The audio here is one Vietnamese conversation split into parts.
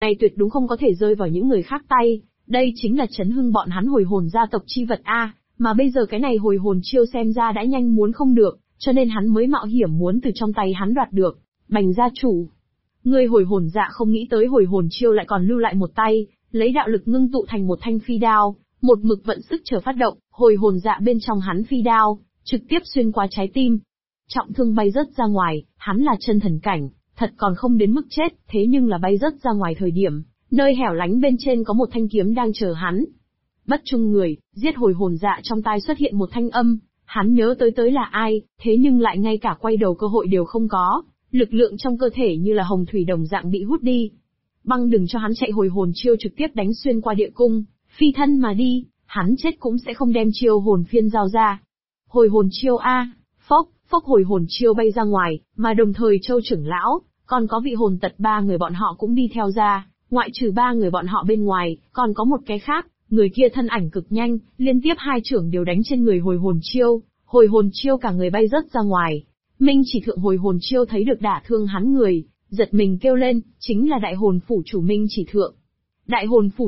này tuyệt đúng không có thể rơi vào những người khác tay, đây chính là chấn hưng bọn hắn hồi hồn gia tộc chi vật a, mà bây giờ cái này hồi hồn chiêu xem ra đã nhanh muốn không được, cho nên hắn mới mạo hiểm muốn từ trong tay hắn đoạt được. Bành gia chủ, ngươi hồi hồn dạ không nghĩ tới hồi hồn chiêu lại còn lưu lại một tay, lấy đạo lực ngưng tụ thành một thanh phi đao, một mực vận sức chờ phát động, hồi hồn dạ bên trong hắn phi đao, trực tiếp xuyên qua trái tim. Trọng thương bay rớt ra ngoài, hắn là chân thần cảnh, thật còn không đến mức chết, thế nhưng là bay rớt ra ngoài thời điểm, nơi hẻo lánh bên trên có một thanh kiếm đang chờ hắn. Bất trung người, giết hồi hồn dạ trong tai xuất hiện một thanh âm, hắn nhớ tới là ai, thế nhưng lại ngay cả quay đầu cơ hội đều không có, lực lượng trong cơ thể như là hồng thủy đồng dạng bị hút đi. Băng đừng cho hắn chạy hồi hồn chiêu trực tiếp đánh xuyên qua địa cung, phi thân mà đi, hắn chết cũng sẽ không đem chiêu hồn phiên giao ra. Hồi hồn chiêu a, phốc hồi hồn chiêu bay ra ngoài, mà đồng thời Châu trưởng lão, còn có vị hồn tật ba người bọn họ cũng đi theo ra, ngoại trừ ba người bọn họ bên ngoài, còn có một cái khác, người kia thân ảnh cực nhanh, liên tiếp hai trưởng đều đánh trên người hồi hồn chiêu cả người bay rớt ra ngoài. Minh chỉ thượng hồi hồn chiêu thấy được đả thương hắn người, giật mình kêu lên, chính là đại hồn phủ chủ Minh chỉ thượng. Đại hồn phủ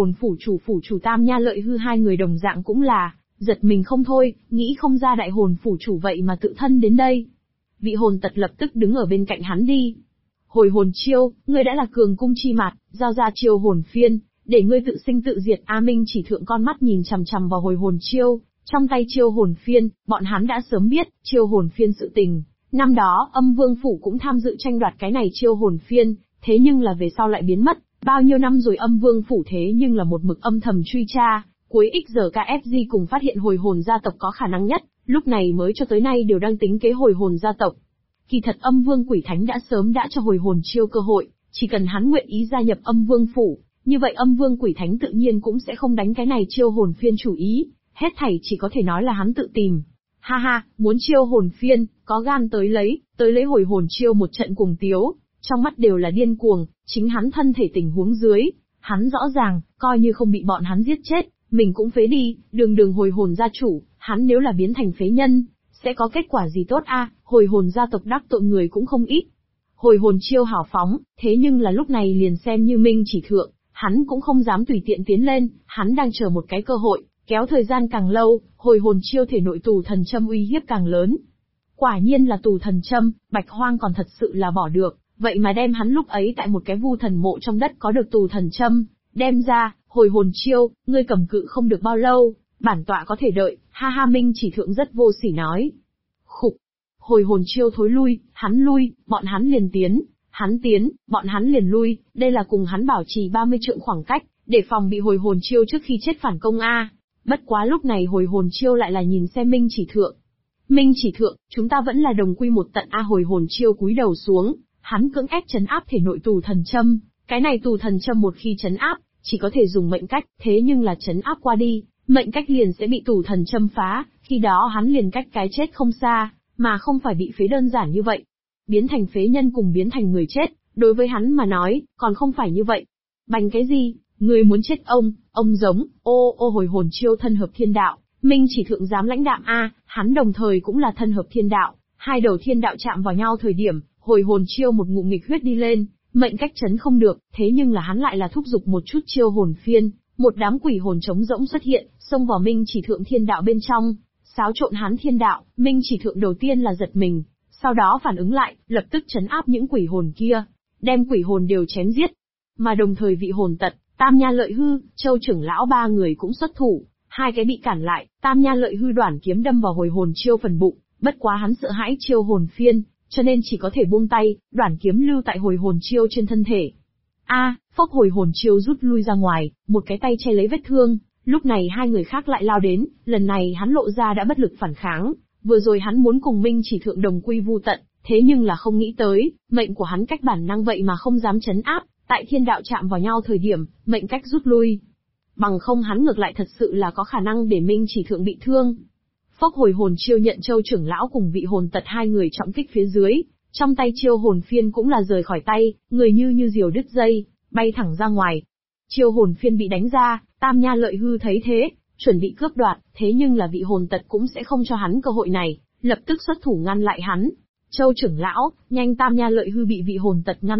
chủ Tam Nha Lợi Hư hai người đồng dạng cũng là, giật mình không thôi, nghĩ không ra đại hồn phủ chủ vậy mà tự thân đến đây. Vị hồn tật lập tức đứng ở bên cạnh hắn đi. Hồi hồn chiêu, ngươi đã là cường cung chi mặt, giao ra chiêu hồn phiên, để ngươi tự sinh tự diệt. A Minh chỉ thượng con mắt nhìn chằm chằm vào hồi hồn chiêu, trong tay chiêu hồn phiên, bọn hắn đã sớm biết, chiêu hồn phiên sự tình. Năm đó, Âm Vương Phủ cũng tham dự tranh đoạt cái này chiêu hồn phiên, thế nhưng là về sau lại biến mất. Bao nhiêu năm rồi Âm Vương Phủ thế nhưng là một mực âm thầm truy tra, cuối XRKFG cùng phát hiện hồi hồn gia tộc có khả năng nhất, lúc này mới cho tới nay đều đang tính kế hồi hồn gia tộc. Kỳ thật Âm Vương Quỷ Thánh đã sớm đã cho hồi hồn chiêu cơ hội, chỉ cần hắn nguyện ý gia nhập Âm Vương Phủ, như vậy Âm Vương Quỷ Thánh tự nhiên cũng sẽ không đánh cái này chiêu hồn phiên chủ ý, hết thảy chỉ có thể nói là hắn tự tìm. Ha ha, muốn chiêu hồn phiên, có gan tới lấy hồi hồn chiêu một trận cuồng tiếu, trong mắt đều là điên cuồng, chính hắn thân thể tình huống dưới, hắn rõ ràng, coi như không bị bọn hắn giết chết, mình cũng phế đi, đường hồi hồn gia chủ, hắn nếu là biến thành phế nhân, sẽ có kết quả gì tốt a? Hồi hồn gia tộc đắc tội người cũng không ít. Hồi hồn chiêu hào phóng, thế nhưng là lúc này liền xem như Minh chỉ thượng, hắn cũng không dám tùy tiện tiến lên, hắn đang chờ một cái cơ hội, kéo thời gian càng lâu, hồi hồn chiêu thể nội tù thần châm uy hiếp càng lớn. Quả nhiên là tù thần châm, Bạch Hoang còn thật sự là bỏ được, vậy mà đem hắn lúc ấy tại một cái vu thần mộ trong đất có được tù thần châm, đem ra, hồi hồn chiêu, ngươi cầm cự không được bao lâu, bản tọa có thể đợi, ha ha. Minh chỉ thượng rất vô sỉ nói. Khục, hồi hồn chiêu thối lui, hắn lui, bọn hắn liền tiến, hắn tiến, bọn hắn liền lui, đây là cùng hắn bảo trì 30 trượng khoảng cách, để phòng bị hồi hồn chiêu trước khi chết phản công a. Bất quá lúc này hồi hồn chiêu lại là nhìn xem Minh chỉ thượng. Minh chỉ thượng, chúng ta vẫn là đồng quy một tận a. Hồi hồn chiêu cúi đầu xuống, hắn cưỡng ép trấn áp thể nội tù thần châm, cái này tù thần châm một khi trấn áp, chỉ có thể dùng mệnh cách, thế nhưng là trấn áp qua đi, mệnh cách liền sẽ bị tù thần châm phá, khi đó hắn liền cách cái chết không xa, mà không phải bị phế đơn giản như vậy. Biến thành phế nhân cùng biến thành người chết, đối với hắn mà nói, còn không phải như vậy. Bành cái gì, người muốn chết ông giống, ô hồi hồn chiêu thân hợp thiên đạo, Minh chỉ thượng dám lãnh đạm a, hắn đồng thời cũng là thân hợp thiên đạo, hai đầu thiên đạo chạm vào nhau thời điểm, hồi hồn chiêu một ngụm nghịch huyết đi lên, mệnh cách chấn không được, thế nhưng là hắn lại là thúc giục một chút chiêu hồn phiên, một đám quỷ hồn trống rỗng xuất hiện, xông vào Minh chỉ thượng thiên đạo bên trong, xáo trộn hắn thiên đạo. Minh chỉ thượng đầu tiên là giật mình, sau đó phản ứng lại, lập tức trấn áp những quỷ hồn kia, đem quỷ hồn đều chém giết. Mà đồng thời vị hồn tật, Tam Nha Lợi Hư, Châu trưởng lão ba người cũng xuất thủ, hai cái bị cản lại, Tam Nha Lợi Hư đoản kiếm đâm vào hồi hồn chiêu phần bụng, bất quá hắn sợ hãi chiêu hồn phiên, cho nên chỉ có thể buông tay, đoản kiếm lưu tại hồi hồn chiêu trên thân thể. Phốc hồi hồn chiêu rút lui ra ngoài, một cái tay che lấy vết thương, lúc này hai người khác lại lao đến, lần này hắn lộ ra đã bất lực phản kháng, vừa rồi hắn muốn cùng Minh chỉ thượng đồng quy vu tận, thế nhưng là không nghĩ tới, mệnh của hắn cách bản năng vậy mà không dám trấn áp, tại thiên đạo chạm vào nhau thời điểm, mệnh cách rút lui. Bằng không hắn ngược lại thật sự là có khả năng để Minh chỉ thượng bị thương. Phốc hồi hồn chiêu nhận Châu trưởng lão cùng vị hồn tật hai người trọng kích phía dưới, trong tay chiêu hồn phiên cũng là rời khỏi tay, người như diều đứt dây, bay thẳng ra ngoài. Chiêu hồn phiên bị đánh ra, Tam Nha Lợi Hư thấy thế, chuẩn bị cướp đoạt, thế nhưng là vị hồn tật cũng sẽ không cho hắn cơ hội này, lập tức xuất thủ ngăn lại hắn. Châu trưởng lão, nhanh! Tam Nha Lợi Hư bị vị hồn tật ngăn lại,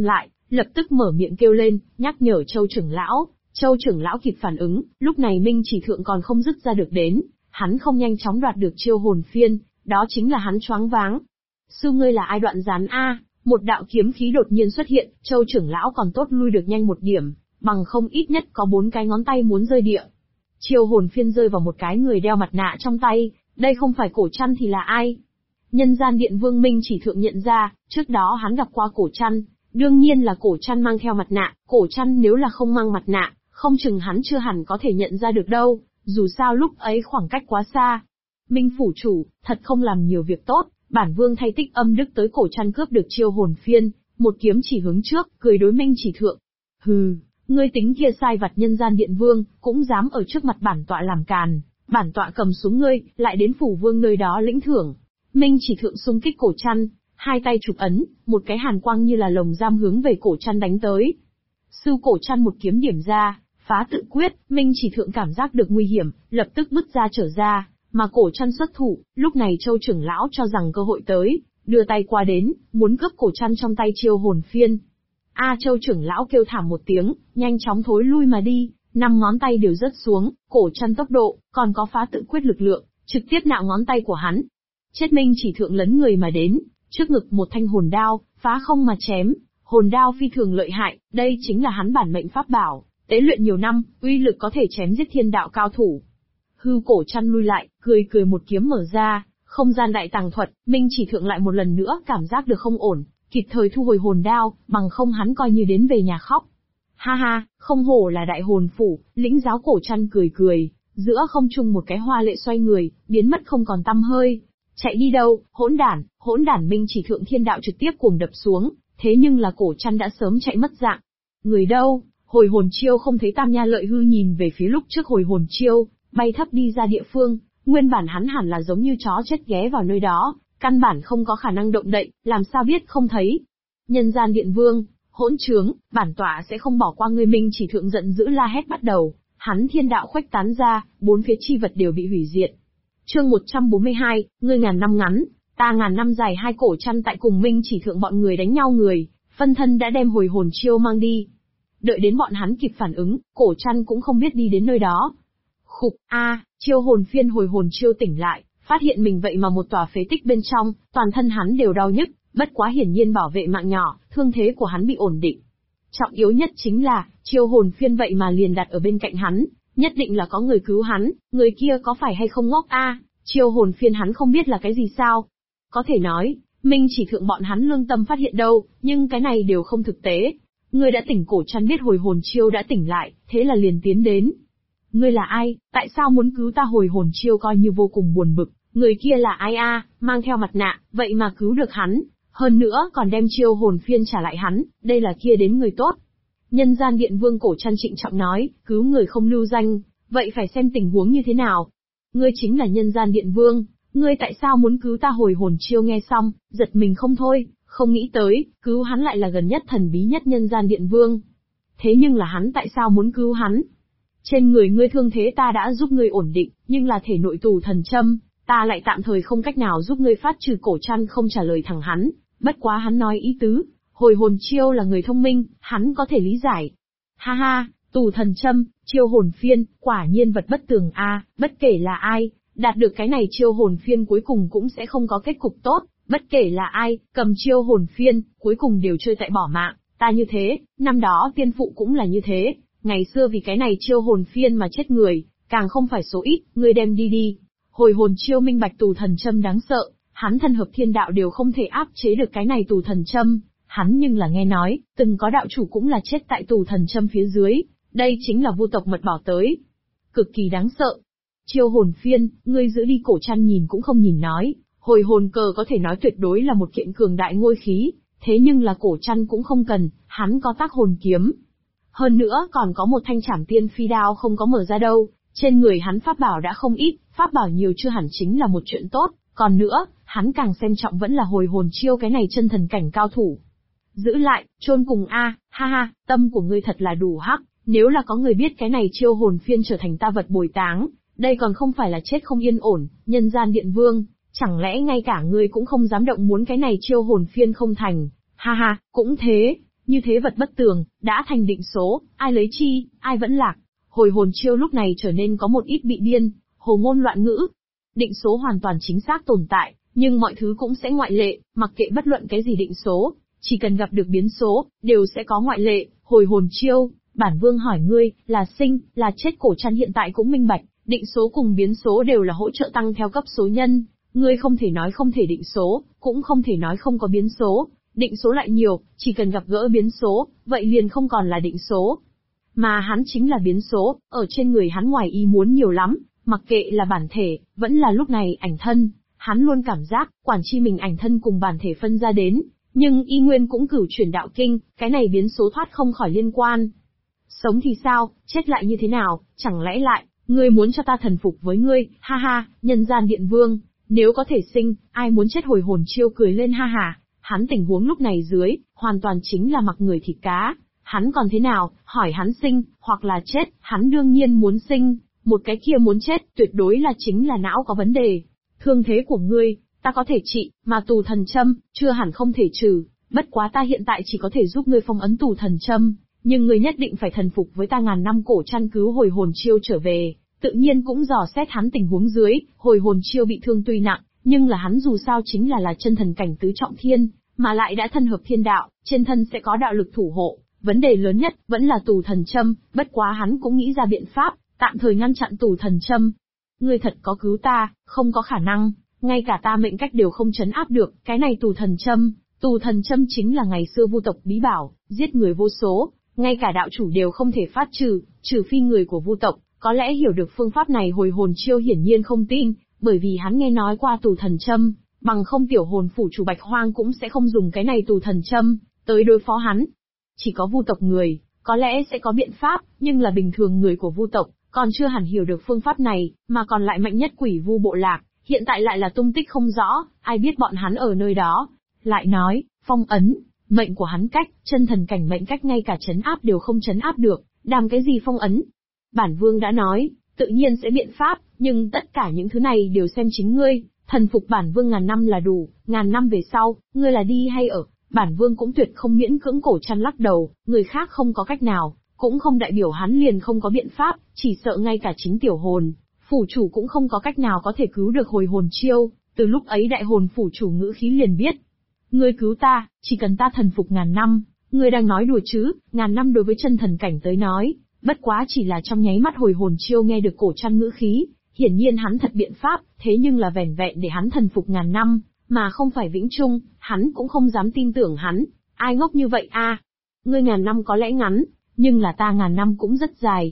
lập tức mở miệng kêu lên, nhắc nhở Châu trưởng lão. Châu trưởng lão kịp phản ứng, lúc này Minh Chỉ Thượng còn không dứt ra được đến, hắn không nhanh chóng đoạt được chiêu hồn phiên, đó chính là hắn choáng váng. Sư ngươi là ai Đoạn Gián a? Một đạo kiếm khí đột nhiên xuất hiện, Châu trưởng lão còn tốt lui được nhanh một điểm, bằng không ít nhất có 4 cái ngón tay muốn rơi địa. Chiêu hồn phiên rơi vào một cái người đeo mặt nạ trong tay, đây không phải Cổ Trăn thì là ai? Nhân gian điện vương Minh Chỉ Thượng nhận ra, trước đó hắn gặp qua Cổ Trăn, đương nhiên là Cổ Trăn mang theo mặt nạ, Cổ Trăn nếu là không mang mặt nạ, không chừng hắn chưa hẳn có thể nhận ra được đâu, dù sao lúc ấy khoảng cách quá xa. Minh phủ chủ, thật không làm nhiều việc tốt, bản vương thay Tích Âm Đức tới Cổ Trăn cướp được chiêu hồn phiên, một kiếm chỉ hướng trước, cười đối Minh Chỉ Thượng. Hừ, ngươi tính kia sai vặt nhân gian điện vương, cũng dám ở trước mặt bản tọa làm càn, bản tọa cầm xuống ngươi, lại đến phủ vương nơi đó lĩnh thưởng. Minh Chỉ Thượng xung kích Cổ Trăn, hai tay chụp ấn, một cái hàn quang như là lồng giam hướng về Cổ Trăn đánh tới. Sư Cổ Trăn một kiếm điểm ra, phá tự quyết, Minh Chỉ Thượng cảm giác được nguy hiểm, lập tức bứt ra trở ra, mà Cổ Trăn xuất thủ, lúc này Châu trưởng lão cho rằng cơ hội tới, đưa tay qua đến, muốn cướp Cổ Trăn trong tay chiêu hồn phiên. Châu trưởng lão kêu thảm một tiếng, nhanh chóng thối lui mà đi, 5 ngón tay đều rớt xuống, Cổ Trăn tốc độ, còn có phá tự quyết lực lượng, trực tiếp nạo ngón tay của hắn. Chết. Minh Chỉ Thượng lấn người mà đến, trước ngực một thanh hồn đao, phá không mà chém, hồn đao phi thường lợi hại, đây chính là hắn bản mệnh pháp bảo, tế luyện nhiều năm, uy lực có thể chém giết thiên đạo cao thủ. Hư Cổ Trăn lui lại, cười cười một kiếm mở ra, không gian đại tàng thuật, Minh Chỉ Thượng lại một lần nữa cảm giác được không ổn, kịp thời thu hồi hồn đao, bằng không hắn coi như đến về nhà khóc. Ha ha, không hổ là đại hồn phủ, lĩnh giáo Cổ Trăn cười cười, giữa không trung một cái hoa lệ xoay người, biến mất không còn tăm hơi. Chạy đi đâu, hỗn đản Minh Chỉ Thượng thiên đạo trực tiếp cuồng đập xuống, thế nhưng là Cổ Trăn đã sớm chạy mất dạng. Người đâu? Hồi hồn chiêu không thấy Tam Nha Lợi Hư nhìn về phía lúc trước hồi hồn chiêu, bay thấp đi ra địa phương, nguyên bản hắn hẳn là giống như chó chết ghé vào nơi đó, căn bản không có khả năng động đậy, làm sao biết không thấy. Nhân gian điện vương, hỗn trướng, bản tọa sẽ không bỏ qua ngươi. Minh Chỉ Thượng giận dữ la hét bắt đầu, hắn thiên đạo khuếch tán ra, 4 phía chi vật đều bị hủy diệt. Chương 142, ngươi ngàn năm ngắn, ta ngàn năm dài. Hai Cổ Trăn tại cùng Minh Chỉ Thượng bọn người đánh nhau người, phân thân đã đem hồi hồn chiêu mang đi. Đợi đến bọn hắn kịp phản ứng, Cổ Trăn cũng không biết đi đến nơi đó. Khục, chiêu hồn phiên hồi hồn chiêu tỉnh lại, phát hiện mình vậy mà một tòa phế tích bên trong, toàn thân hắn đều đau nhức, bất quá hiển nhiên bảo vệ mạng nhỏ, thương thế của hắn bị ổn định. Trọng yếu nhất chính là, chiêu hồn phiên vậy mà liền đặt ở bên cạnh hắn, nhất định là có người cứu hắn, người kia có phải hay không ngốc chiêu hồn phiên hắn không biết là cái gì sao? Có thể nói, Minh Chỉ Thượng bọn hắn lương tâm phát hiện đâu, nhưng cái này đều không thực tế. Ngươi đã tỉnh. Cổ Trăn biết hồi hồn chiêu đã tỉnh lại, thế là liền tiến đến. Ngươi là ai, tại sao muốn cứu ta? Hồi hồn chiêu coi như vô cùng buồn bực, người kia là ai mang theo mặt nạ, vậy mà cứu được hắn, hơn nữa còn đem chiêu hồn phiên trả lại hắn, đây là kia đến người tốt. Nhân gian điện vương Cổ Trăn trịnh trọng nói, cứu người không lưu danh, vậy phải xem tình huống như thế nào. Ngươi chính là nhân gian điện vương, ngươi tại sao muốn cứu ta? Hồi hồn chiêu nghe xong, giật mình không thôi, không nghĩ tới, cứu hắn lại là gần nhất thần bí nhất nhân gian điện vương. Thế nhưng là hắn tại sao muốn cứu hắn? Trên người ngươi thương thế ta đã giúp ngươi ổn định, nhưng là thể nội tù thần châm, ta lại tạm thời không cách nào giúp ngươi phát trừ. Cổ Trăn không trả lời thẳng hắn, bất quá hắn nói ý tứ, hồi hồn chiêu là người thông minh, hắn có thể lý giải. Ha ha, tù thần châm, chiêu hồn phiên, quả nhiên vật bất tường bất kể là ai, đạt được cái này chiêu hồn phiên cuối cùng cũng sẽ không có kết cục tốt, bất kể là ai, cầm chiêu hồn phiên, cuối cùng đều chơi tại bỏ mạng, ta như thế, năm đó tiên phụ cũng là như thế, ngày xưa vì cái này chiêu hồn phiên mà chết người, càng không phải số ít, ngươi đem đi đi. Hồi hồn chiêu minh bạch tù thần châm đáng sợ, hắn thân hợp thiên đạo đều không thể áp chế được cái này tù thần châm, hắn nhưng là nghe nói, từng có đạo chủ cũng là chết tại tù thần châm phía dưới, đây chính là vu tộc mật bảo tới. Cực kỳ đáng sợ. Chiêu hồn phiên, ngươi giữ đi. Cổ Trăn nhìn cũng không nhìn nói, hồi hồn cờ có thể nói tuyệt đối là một kiện cường đại ngôi khí, thế nhưng là Cổ Trăn cũng không cần, hắn có tác hồn kiếm. Hơn nữa còn có một thanh trảm tiên phi đao không có mở ra đâu, trên người hắn pháp bảo đã không ít, pháp bảo nhiều chưa hẳn chính là một chuyện tốt, còn nữa, hắn càng xem trọng vẫn là hồi hồn chiêu cái này chân thần cảnh cao thủ. Giữ lại, chôn cùng ha ha, tâm của ngươi thật là đủ hắc, nếu là có người biết cái này chiêu hồn phiên trở thành ta vật bồi táng, đây còn không phải là chết không yên ổn. Nhân gian điện vương, chẳng lẽ ngay cả ngươi cũng không dám động muốn cái này chiêu hồn phiên không thành? Ha ha, cũng thế, Như thế vật bất tường, đã thành định số, ai lấy chi, ai vẫn lạc. Hồi hồn chiêu lúc này trở nên có một ít bị điên, hồ ngôn loạn ngữ. Định số hoàn toàn chính xác tồn tại, nhưng mọi thứ cũng sẽ ngoại lệ, mặc kệ bất luận cái gì định số, chỉ cần gặp được biến số, đều sẽ có ngoại lệ. Hồi hồn chiêu, bản vương hỏi ngươi, là sinh, là chết? Cổ Trăn hiện tại cũng minh bạch, định số cùng biến số đều là hỗ trợ tăng theo cấp số nhân. Ngươi không thể nói không thể định số, cũng không thể nói không có biến số. Định số lại nhiều, chỉ cần gặp gỡ biến số, vậy liền không còn là định số. Mà hắn chính là biến số, ở trên người hắn ngoài ý muốn nhiều lắm, mặc kệ là bản thể, vẫn là lúc này ảnh thân. Hắn luôn cảm giác, quản chi mình ảnh thân cùng bản thể phân ra đến, nhưng y nguyên cũng cửu chuyển đạo kinh, cái này biến số thoát không khỏi liên quan. Sống thì sao, chết lại như thế nào, chẳng lẽ lại, ngươi muốn cho ta thần phục với ngươi, ha ha, nhân gian điện vương, nếu có thể sinh, ai muốn chết? Hồi hồn chiêu cười lên ha ha, hắn tình huống lúc này dưới, hoàn toàn chính là mặc người thịt cá, hắn còn thế nào, hỏi hắn sinh, hoặc là chết, hắn đương nhiên muốn sinh, một cái kia muốn chết, tuyệt đối là chính là não có vấn đề. Thương thế của ngươi, ta có thể trị, mà tù thần châm, chưa hẳn không thể trừ, bất quá ta hiện tại chỉ có thể giúp ngươi phong ấn tù thần châm, nhưng ngươi nhất định phải thần phục với ta. Ngàn năm Cổ Trăn cứu hồi hồn chiêu trở về, tự nhiên cũng dò xét hắn tình huống dưới, hồi hồn chiêu bị thương tuy nặng, nhưng là hắn dù sao chính là chân thần cảnh tứ trọng thiên, mà lại đã thân hợp thiên đạo, trên thân sẽ có đạo lực thủ hộ, vấn đề lớn nhất vẫn là tù thần châm, bất quá hắn cũng nghĩ ra biện pháp, tạm thời ngăn chặn tù thần châm. Ngươi thật có cứu ta, không có khả năng, ngay cả ta mệnh cách đều không trấn áp được, cái này tù thần châm chính là ngày xưa Vu tộc bí bảo, giết người vô số, ngay cả đạo chủ đều không thể phát trừ, trừ phi người của Vu tộc, có lẽ hiểu được phương pháp này. Hồi hồn chiêu hiển nhiên không tin, bởi vì hắn nghe nói qua tù thần châm, bằng không tiểu hồn phủ chủ Bạch Hoang cũng sẽ không dùng cái này tù thần châm tới đối phó hắn. Chỉ có Vu tộc người, có lẽ sẽ có biện pháp, nhưng là bình thường người của Vu tộc, còn chưa hẳn hiểu được phương pháp này, mà còn lại mạnh nhất Quỷ Vu bộ lạc, hiện tại lại là tung tích không rõ, ai biết bọn hắn ở nơi đó. Lại nói, phong ấn, mệnh của hắn cách, chân thần cảnh mệnh cách ngay cả trấn áp đều không trấn áp được, đàm cái gì phong ấn. Bản vương đã nói, tự nhiên sẽ biện pháp, nhưng tất cả những thứ này đều xem chính ngươi, thần phục bản vương ngàn năm là đủ, ngàn năm về sau, ngươi là đi hay ở, bản vương cũng tuyệt không miễn cưỡng. Cổ Trăn lắc đầu, người khác không có cách nào, cũng không đại biểu hắn liền không có biện pháp, chỉ sợ ngay cả chính tiểu hồn phủ chủ cũng không có cách nào có thể cứu được hồi hồn chiêu. Từ lúc ấy đại hồn phủ chủ ngữ khí liền biết, ngươi cứu ta, chỉ cần ta thần phục ngàn năm. Ngươi đang nói đùa chứ? Ngàn năm đối với chân thần cảnh tới nói, bất quá chỉ là trong nháy mắt. Hồi hồn chiêu nghe được Cổ Trăn ngữ khí, hiển nhiên hắn thật biện pháp, thế nhưng là vẻn vẹn để hắn thần phục ngàn năm, mà không phải vĩnh chung, hắn cũng không dám tin tưởng hắn. Ai ngốc như vậy a? Ngươi ngàn năm có lẽ ngắn, nhưng là ta ngàn năm cũng rất dài,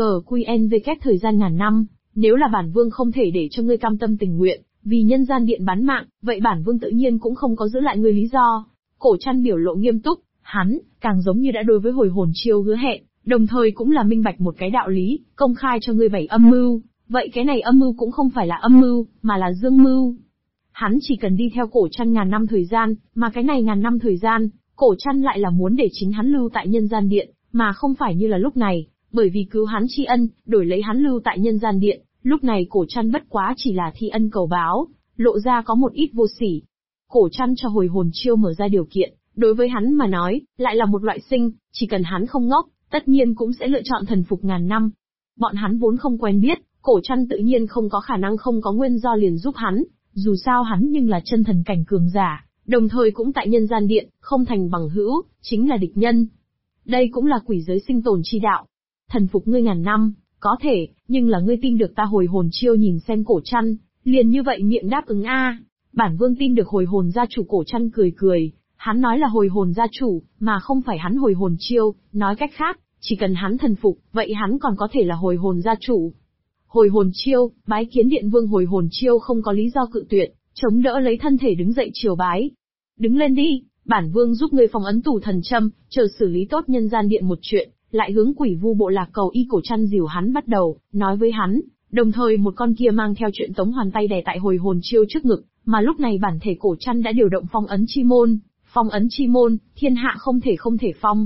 XGQNVK thời gian ngàn năm, nếu là bản vương không thể để cho ngươi cam tâm tình nguyện, vì nhân gian điện bán mạng, vậy bản vương tự nhiên cũng không có giữ lại ngươi lý do. Cổ Trăn biểu lộ nghiêm túc, hắn, càng giống như đã đối với hồi hồn chiêu hứa hẹn, đồng thời cũng là minh bạch một cái đạo lý, công khai cho ngươi 7 âm mưu, vậy cái này âm mưu cũng không phải là âm mưu, mà là dương mưu. Hắn chỉ cần đi theo Cổ Trăn ngàn năm thời gian, mà cái này ngàn năm thời gian, Cổ Trăn lại là muốn để chính hắn lưu tại nhân gian điện, mà không phải như là lúc này, bởi vì cứu hắn tri ân, đổi lấy hắn lưu tại nhân gian điện, lúc này Cổ Trăn bất quá chỉ là thi ân cầu báo, lộ ra có một ít vô sỉ. Cổ Trăn cho hồi hồn chiêu mở ra điều kiện, đối với hắn mà nói, lại là một loại sinh, chỉ cần hắn không ngốc, tất nhiên cũng sẽ lựa chọn thần phục ngàn năm. Bọn hắn vốn không quen biết, Cổ Trăn tự nhiên không có khả năng không có nguyên do liền giúp hắn, dù sao hắn nhưng là chân thần cảnh cường giả, đồng thời cũng tại nhân gian điện, không thành bằng hữu, chính là địch nhân. Đây cũng là quỷ giới sinh tồn chi đạo. Thần phục ngươi ngàn năm, có thể, nhưng là ngươi tin được ta? Hồi hồn chiêu nhìn xem Cổ Trăn, liền như vậy miệng đáp ứng a. Bản vương tin được hồi hồn gia chủ. Cổ Trăn cười cười, hắn nói là hồi hồn gia chủ, mà không phải hắn hồi hồn chiêu, nói cách khác, chỉ cần hắn thần phục, vậy hắn còn có thể là hồi hồn gia chủ. Hồi hồn chiêu, bái kiến điện vương. Hồi hồn chiêu không có lý do cự tuyệt, chống đỡ lấy thân thể đứng dậy triều bái. Đứng lên đi, bản vương giúp ngươi phong ấn tù thần châm, chờ xử lý tốt nhân gian điện một chuyện, lại hướng Quỷ Vu bộ lạc cầu y. Cổ Trăn dìu hắn bắt đầu, nói với hắn, đồng thời một con kia mang theo chuyện tống hoàn tay đè tại hồi hồn chiêu trước ngực, mà lúc này bản thể Cổ Trăn đã điều động phong ấn chi môn. Phong ấn chi môn, thiên hạ không thể phong.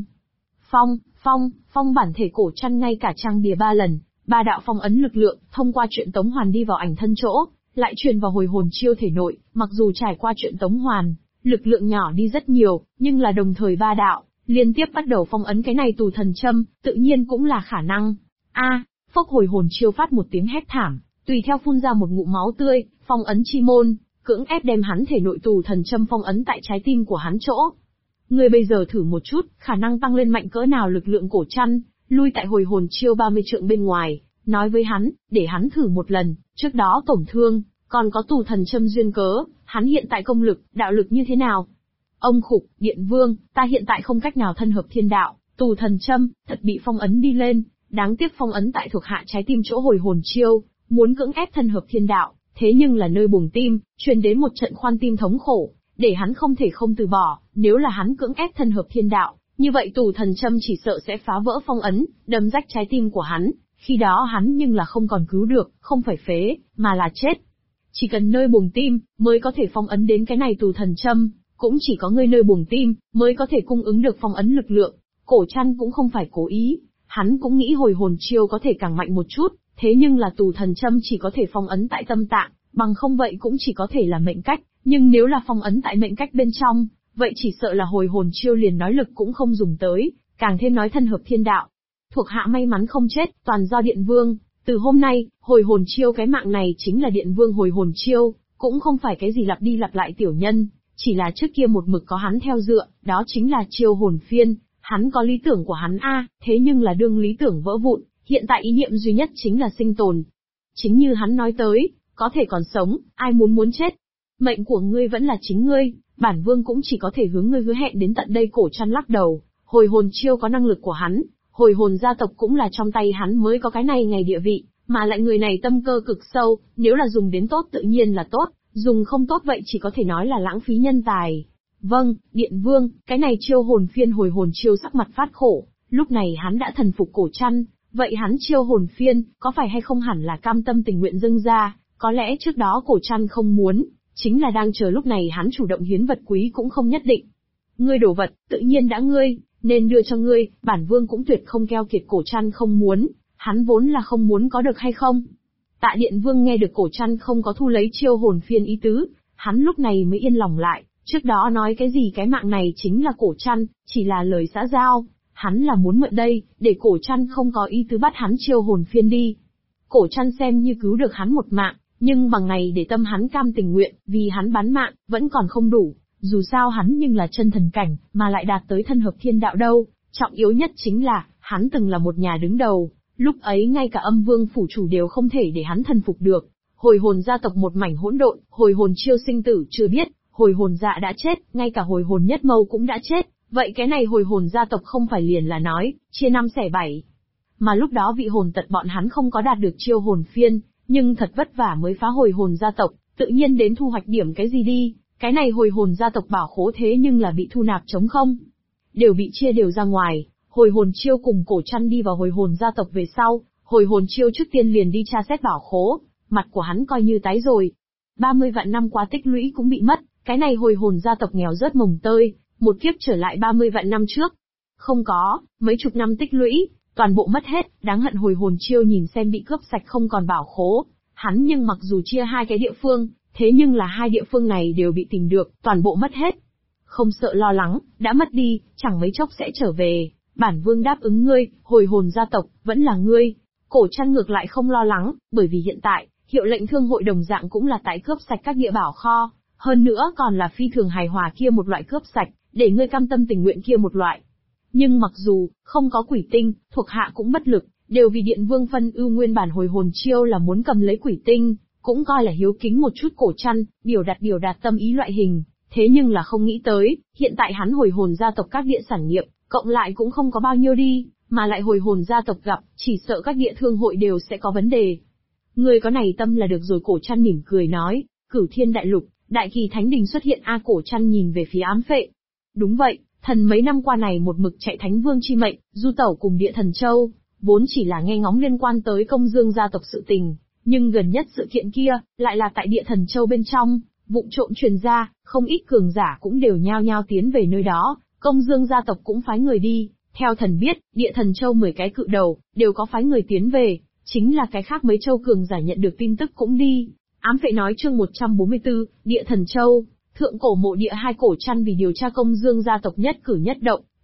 Phong bản thể Cổ Trăn ngay cả trang bìa 3 lần, 3 đạo phong ấn lực lượng, thông qua chuyện tống hoàn đi vào ảnh thân chỗ, lại truyền vào hồi hồn chiêu thể nội, mặc dù trải qua chuyện tống hoàn, lực lượng nhỏ đi rất nhiều, nhưng là đồng thời 3 đạo, liên tiếp bắt đầu phong ấn cái này tù thần châm, tự nhiên cũng là khả năng. Phốc hồi hồn chiêu phát một tiếng hét thảm, tùy theo phun ra một ngụm máu tươi, phong ấn chi môn, cưỡng ép đem hắn thể nội tù thần châm phong ấn tại trái tim của hắn chỗ. Ngươi bây giờ thử một chút, khả năng tăng lên mạnh cỡ nào lực lượng cổ chăn, lui tại hồi hồn chiêu 30 trượng bên ngoài, nói với hắn, để hắn thử một lần, trước đó tổn thương, còn có tù thần châm duyên cớ, hắn hiện tại công lực, đạo lực như thế nào? Ông khục, Điện Vương, ta hiện tại không cách nào thân hợp thiên đạo, tù thần châm, thật bị phong ấn đi lên, đáng tiếc phong ấn tại thuộc hạ trái tim chỗ hồi hồn chiêu, muốn cưỡng ép thân hợp thiên đạo, thế nhưng là nơi buồng tim, truyền đến một trận khoan tim thống khổ, để hắn không thể không từ bỏ, nếu là hắn cưỡng ép thân hợp thiên đạo, như vậy tù thần châm chỉ sợ sẽ phá vỡ phong ấn, đâm rách trái tim của hắn, khi đó hắn nhưng là không còn cứu được, không phải phế, mà là chết. Chỉ cần nơi buồng tim, mới có thể phong ấn đến cái này tù thần châm, cũng chỉ có người nơi buồng tim, mới có thể cung ứng được phong ấn lực lượng. Cổ Trăn cũng không phải cố ý, hắn cũng nghĩ hồi hồn chiêu có thể càng mạnh một chút, thế nhưng là tù thần châm chỉ có thể phong ấn tại tâm tạng, bằng không vậy cũng chỉ có thể là mệnh cách, nhưng nếu là phong ấn tại mệnh cách bên trong, vậy chỉ sợ là hồi hồn chiêu liền nói lực cũng không dùng tới, càng thêm nói thân hợp thiên đạo. Thuộc hạ may mắn không chết, toàn do Điện Vương, từ hôm nay, hồi hồn chiêu cái mạng này chính là Điện Vương hồi hồn chiêu, cũng không phải cái gì lặp đi lặp lại tiểu nhân, chỉ là trước kia một mực có hắn theo dựa, đó chính là chiêu hồn phiên, hắn có lý tưởng của hắn thế nhưng là đương lý tưởng vỡ vụn, hiện tại ý niệm duy nhất chính là sinh tồn. Chính như hắn nói tới, có thể còn sống, ai muốn chết. Mệnh của ngươi vẫn là chính ngươi, bản vương cũng chỉ có thể hướng ngươi hứa hẹn đến tận đây. Cổ Trăn lắc đầu, hồi hồn chiêu có năng lực của hắn, hồi hồn gia tộc cũng là trong tay hắn mới có cái này ngày địa vị, mà lại người này tâm cơ cực sâu, nếu là dùng đến tốt tự nhiên là tốt, dùng không tốt vậy chỉ có thể nói là lãng phí nhân tài. Vâng, Điện Vương, cái này chiêu hồn phiên hồi hồn chiêu sắc mặt phát khổ, lúc này hắn đã thần phục Cổ Trăn, vậy hắn chiêu hồn phiên, có phải hay không hẳn là cam tâm tình nguyện dâng ra, có lẽ trước đó Cổ Trăn không muốn, chính là đang chờ lúc này hắn chủ động hiến vật quý cũng không nhất định. Ngươi đổ vật, tự nhiên đã ngươi, nên đưa cho ngươi, bản vương cũng tuyệt không keo kiệt. Cổ Trăn không muốn, hắn vốn là không muốn có được hay không. Tạ Điện Vương nghe được Cổ Trăn không có thu lấy chiêu hồn phiên ý tứ, hắn lúc này mới yên lòng lại, trước đó nói cái gì cái mạng này chính là Cổ Trăn, chỉ là lời xã giao, hắn là muốn mượn đây, để Cổ Trăn không có ý tứ bắt hắn chiêu hồn phiên đi. Cổ Trăn xem như cứu được hắn một mạng, nhưng bằng này để tâm hắn cam tình nguyện, vì hắn bán mạng, vẫn còn không đủ, dù sao hắn nhưng là chân thần cảnh, mà lại đạt tới thân hợp thiên đạo đâu, trọng yếu nhất chính là, hắn từng là một nhà đứng đầu, lúc ấy ngay cả Âm Vương phủ chủ đều không thể để hắn thần phục được. Hồi hồn gia tộc một mảnh hỗn độn, hồi hồn chiêu sinh tử chưa biết, hồi hồn dạ đã chết, ngay cả hồi hồn nhất mâu cũng đã chết, vậy cái này hồi hồn gia tộc không phải liền là nói, chia 5 xẻ 7. Mà lúc đó vị hồn tật bọn hắn không có đạt được chiêu hồn phiên, nhưng thật vất vả mới phá hồi hồn gia tộc, tự nhiên đến thu hoạch điểm cái gì đi, cái này hồi hồn gia tộc bảo khố thế nhưng là bị thu nạp trống không. Đều bị chia đều ra ngoài, hồi hồn chiêu cùng Cổ Trăn đi vào hồi hồn gia tộc về sau, hồi hồn chiêu trước tiên liền đi tra xét bảo khố, mặt của hắn coi như tái rồi. 30 vạn năm qua tích lũy cũng bị mất, cái này hồi hồn gia tộc nghèo rớt mồng tơi, một kiếp trở lại 30 vạn năm trước. Không có, mấy chục năm tích lũy, toàn bộ mất hết, đáng hận. Hồi hồn chiêu nhìn xem bị cướp sạch không còn bảo khố, hắn nhưng mặc dù chia 2 cái địa phương, thế nhưng là 2 địa phương này đều bị tìm được, toàn bộ mất hết. Không sợ lo lắng, đã mất đi, chẳng mấy chốc sẽ trở về, bản vương đáp ứng ngươi, hồi hồn gia tộc, vẫn là ngươi. Cổ Trăn ngược lại không lo lắng, bởi vì hiện tại, hiệu lệnh thương hội đồng dạng cũng là tại cướp sạch các địa bảo kho, hơn nữa còn là phi thường hài hòa kia một loại cướp sạch, để ngươi cam tâm tình nguyện kia một loại. Nhưng mặc dù, không có quỷ tinh, thuộc hạ cũng bất lực, đều vì Điện Vương phân ưu. Nguyên bản hồi hồn chiêu là muốn cầm lấy quỷ tinh, cũng coi là hiếu kính một chút Cổ Trăn, biểu đạt tâm ý loại hình, thế nhưng là không nghĩ tới, hiện tại hắn hồi hồn gia tộc các địa sản nghiệp, cộng lại cũng không có bao nhiêu đi, mà lại hồi hồn gia tộc gặp, chỉ sợ các địa thương hội đều sẽ có vấn đề. Ngươi có này tâm là được rồi. Cổ Trăn mỉm cười nói, Cửu Thiên Đại Lục, Đại Kỳ Thánh Đình xuất hiện. Cổ Trăn nhìn về phía Ám Phệ. Đúng vậy, thần mấy năm qua này một mực chạy Thánh Vương chi mệnh, du tẩu cùng Địa Thần Châu, vốn chỉ là nghe ngóng liên quan tới Công Dương gia tộc sự tình, nhưng gần nhất sự kiện kia, lại là tại Địa Thần Châu bên trong, vụng trộm truyền ra, không ít cường giả cũng đều nhao nhao tiến về nơi đó, Công Dương gia tộc cũng phái người đi, theo thần biết, Địa Thần Châu 10 cái cự đầu, đều có phái người tiến về, chính là cái khác mấy châu cường giả nhận được tin tức cũng đi. Ám Phệ nói chương 144, Địa Thần Châu, Thượng Cổ Mộ Địa. Cổ Trăn vì điều tra Công Dương gia tộc nhất cử nhất động,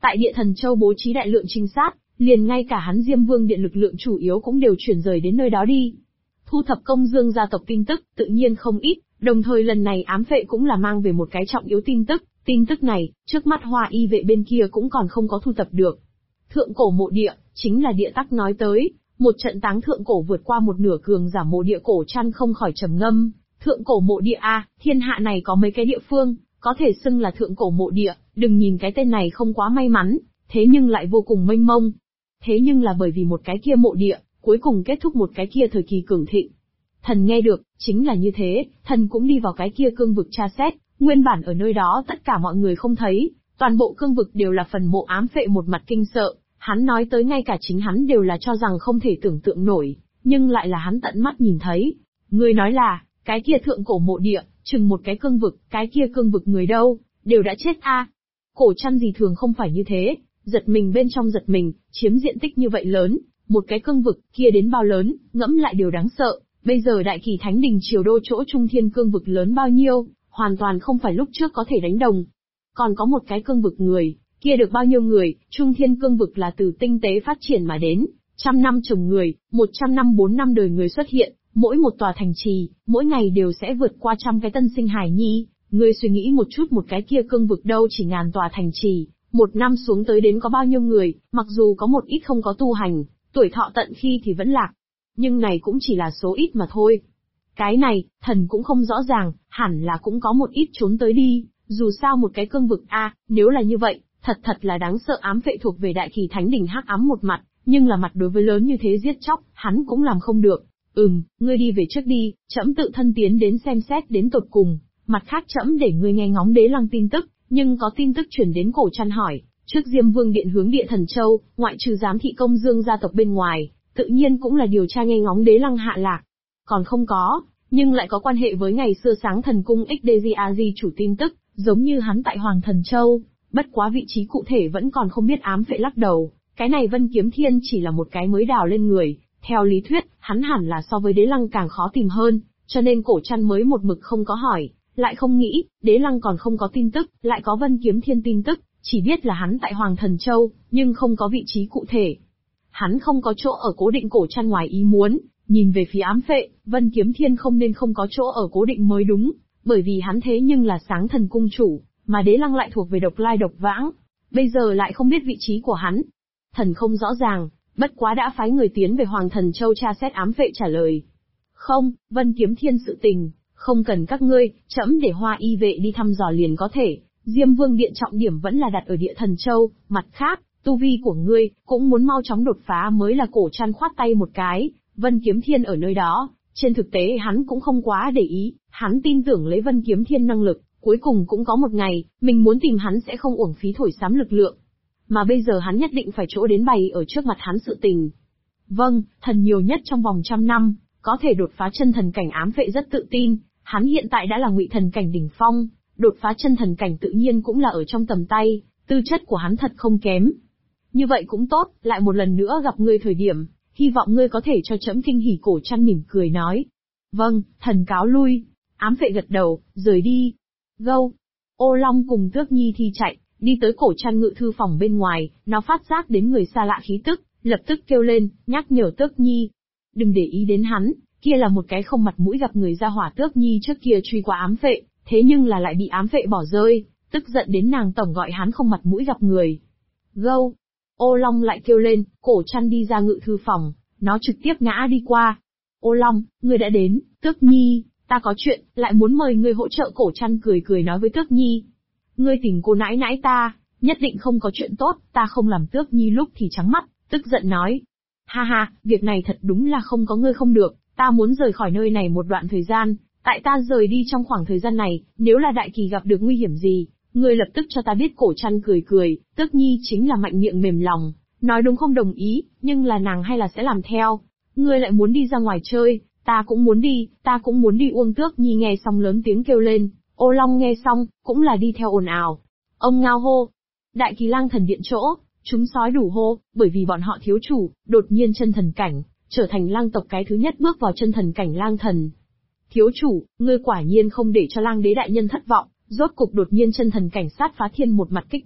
Tại Địa Thần Châu bố trí đại lượng trinh sát, liền ngay cả hắn Diêm Vương Điện lực lượng chủ yếu cũng đều chuyển rời đến nơi đó đi. Thu thập Công Dương gia tộc tin tức, tự nhiên không ít, đồng thời lần này ám vệ cũng là mang về một cái trọng yếu tin tức này, trước mắt Hoa Y vệ bên kia cũng còn không có thu thập được. Thượng cổ mộ địa, chính là địa tắc nói tới, một trận táng thượng cổ vượt qua một nửa cường giả mộ địa cổ chăn không khỏi trầm ngâm. Thượng cổ mộ địa a, thiên hạ này có mấy cái địa phương, có thể xưng là thượng cổ mộ địa, đừng nhìn cái tên này không quá may mắn, thế nhưng lại vô cùng mênh mông. Thế nhưng là bởi vì một cái kia mộ địa, cuối cùng kết thúc một cái kia thời kỳ cường thịnh. Thần nghe được, chính là như thế, thần cũng đi vào cái kia cương vực tra xét, nguyên bản ở nơi đó tất cả mọi người không thấy, toàn bộ cương vực đều là phần mộ ám phệ một mặt kinh sợ, hắn nói tới ngay cả chính hắn đều là cho rằng không thể tưởng tượng nổi, nhưng lại là hắn tận mắt nhìn thấy. Người nói là, cái kia thượng cổ mộ địa, chừng một cái cương vực, cái kia cương vực người đâu, đều đã chết a. Cổ chăn gì thường không phải như thế, giật mình bên trong giật mình, chiếm diện tích như vậy lớn, một cái cương vực kia đến bao lớn, ngẫm lại đều đáng sợ. Bây giờ Đại Kỳ Thánh Đình Triều Đô chỗ Trung Thiên cương vực lớn bao nhiêu, hoàn toàn không phải lúc trước có thể đánh đồng. Còn có một cái cương vực người, kia được bao nhiêu người, Trung Thiên cương vực là từ tinh tế phát triển mà đến, 100 năm trồng người, 100 năm 4 năm đời người xuất hiện, mỗi một tòa thành trì, mỗi ngày đều sẽ vượt qua 100 cái tân sinh hải nhi. Ngươi suy nghĩ một chút, một cái kia cương vực đâu chỉ ngàn tòa thành trì, một năm xuống tới đến có bao nhiêu người, mặc dù có một ít không có tu hành, tuổi thọ tận khi thì vẫn lạc. Nhưng này cũng chỉ là số ít mà thôi. Cái này, thần cũng không rõ ràng, hẳn là cũng có một ít trốn tới đi, dù sao một cái cương vực a, nếu là như vậy, thật là đáng sợ. Ám vệ thuộc về Đại Kỳ Thánh Đình hắc ám một mặt, nhưng là mặt đối với lớn như thế giết chóc, hắn cũng làm không được. Ngươi đi về trước đi, trẫm tự thân tiến đến xem xét đến tột cùng, mặt khác trẫm để ngươi nghe ngóng Đế Lăng tin tức, nhưng có tin tức chuyển đến cổ chăn hỏi, trước Diêm Vương Điện hướng Địa Thần Châu, ngoại trừ giám thị Công Dương gia tộc bên ngoài, tự nhiên cũng là điều tra nghe ngóng Đế Lăng hạ lạc. Còn không có, nhưng lại có quan hệ với ngày xưa Sáng Thần Cung XDJAG chủ tin tức, giống như hắn tại Hoàng Thần Châu, bất quá vị trí cụ thể vẫn còn không biết. Ám vệ lắc đầu, cái này Vân Kiếm Thiên chỉ là một cái mới đào lên người, theo lý thuyết, hắn hẳn là so với Đế Lăng càng khó tìm hơn, cho nên cổ chăn mới một mực không có hỏi, lại không nghĩ, Đế Lăng còn không có tin tức, lại có Vân Kiếm Thiên tin tức, chỉ biết là hắn tại Hoàng Thần Châu, nhưng không có vị trí cụ thể. Hắn không có chỗ ở cố định. Cổ chăn ngoài ý muốn, nhìn về phía ám phệ, Vân Kiếm Thiên không nên không có chỗ ở cố định mới đúng, bởi vì hắn thế nhưng là Sáng Thần Cung chủ, mà Đế Lăng lại thuộc về độc lai độc vãng, bây giờ lại không biết vị trí của hắn. Thần không rõ ràng, bất quá đã phái người tiến về Hoàng Thần Châu tra xét. Ám phệ trả lời. Không, Vân Kiếm Thiên sự tình, không cần các ngươi, trẫm để Hoa Y vệ đi thăm dò liền có thể. Diêm Vương Điện trọng điểm vẫn là đặt ở Địa Thần Châu, mặt khác, tu vi của ngươi, cũng muốn mau chóng đột phá mới là. Cổ chăn khoát tay một cái, Vân Kiếm Thiên ở nơi đó, trên thực tế hắn cũng không quá để ý, hắn tin tưởng lấy Vân Kiếm Thiên năng lực, cuối cùng cũng có một ngày, mình muốn tìm hắn sẽ không uổng phí thổi sám lực lượng. Mà bây giờ hắn nhất định phải chỗ đến bày ở trước mặt hắn sự tình. Vâng, thần nhiều nhất trong vòng 100 năm, có thể đột phá chân thần cảnh. Ám vệ rất tự tin, hắn hiện tại đã là ngụy thần cảnh đỉnh phong, đột phá chân thần cảnh tự nhiên cũng là ở trong tầm tay, tư chất của hắn thật không kém. Như vậy cũng tốt, lại một lần nữa gặp ngươi thời điểm, hy vọng ngươi có thể cho trẫm kinh hỉ. Cổ chăn mỉm cười nói. Vâng, thần cáo lui. Ám vệ gật đầu, rời đi. Gâu. Ô Long cùng Tước Nhi thi chạy, đi tới cổ chăn ngự thư phòng bên ngoài, nó phát giác đến người xa lạ khí tức, lập tức kêu lên, nhắc nhở Tước Nhi. Đừng để ý đến hắn, kia là một cái không mặt mũi gặp người ra hỏa. Tước Nhi trước kia truy qua ám vệ, thế nhưng là lại bị ám vệ bỏ rơi, tức giận đến nàng tổng gọi hắn không mặt mũi gặp người. Gâu. Ô Long lại kêu lên, cổ chăn đi ra ngự thư phòng, nó trực tiếp ngã đi qua. Ô Long, ngươi đã đến. Tước Nhi, ta có chuyện, lại muốn mời ngươi hỗ trợ. Cổ chăn cười cười nói với Tước Nhi. Ngươi tìm cô nãi nãi ta, nhất định không có chuyện tốt. Ta không làm. Tước Nhi lúc thì trắng mắt, tức giận nói. Ha ha, việc này thật đúng là không có ngươi không được, ta muốn rời khỏi nơi này một đoạn thời gian, tại ta rời đi trong khoảng thời gian này, nếu là Đại Kỳ gặp được nguy hiểm gì, ngươi lập tức cho ta biết. Cổ chăn cười cười, Tước Nhi chính là mạnh miệng mềm lòng, nói đúng không đồng ý, nhưng là nàng hay là sẽ làm theo. Ngươi lại muốn đi ra ngoài chơi, ta cũng muốn đi, ta cũng muốn đi. Tước Nhi nghe xong lớn tiếng kêu lên, Ô Long nghe xong, cũng là đi theo ồn ào. Ông ngao hô. Đại Kỳ Lang Thần Điện chỗ, chúng sói đủ hô, bởi vì bọn họ thiếu chủ, đột nhiên chân thần cảnh, trở thành lang tộc cái thứ nhất bước vào chân thần cảnh lang thần. Thiếu chủ, ngươi quả nhiên không để cho lang đế đại nhân thất vọng, rốt cục đột nhiên chân thần cảnh sát phá thiên một mặt kích động,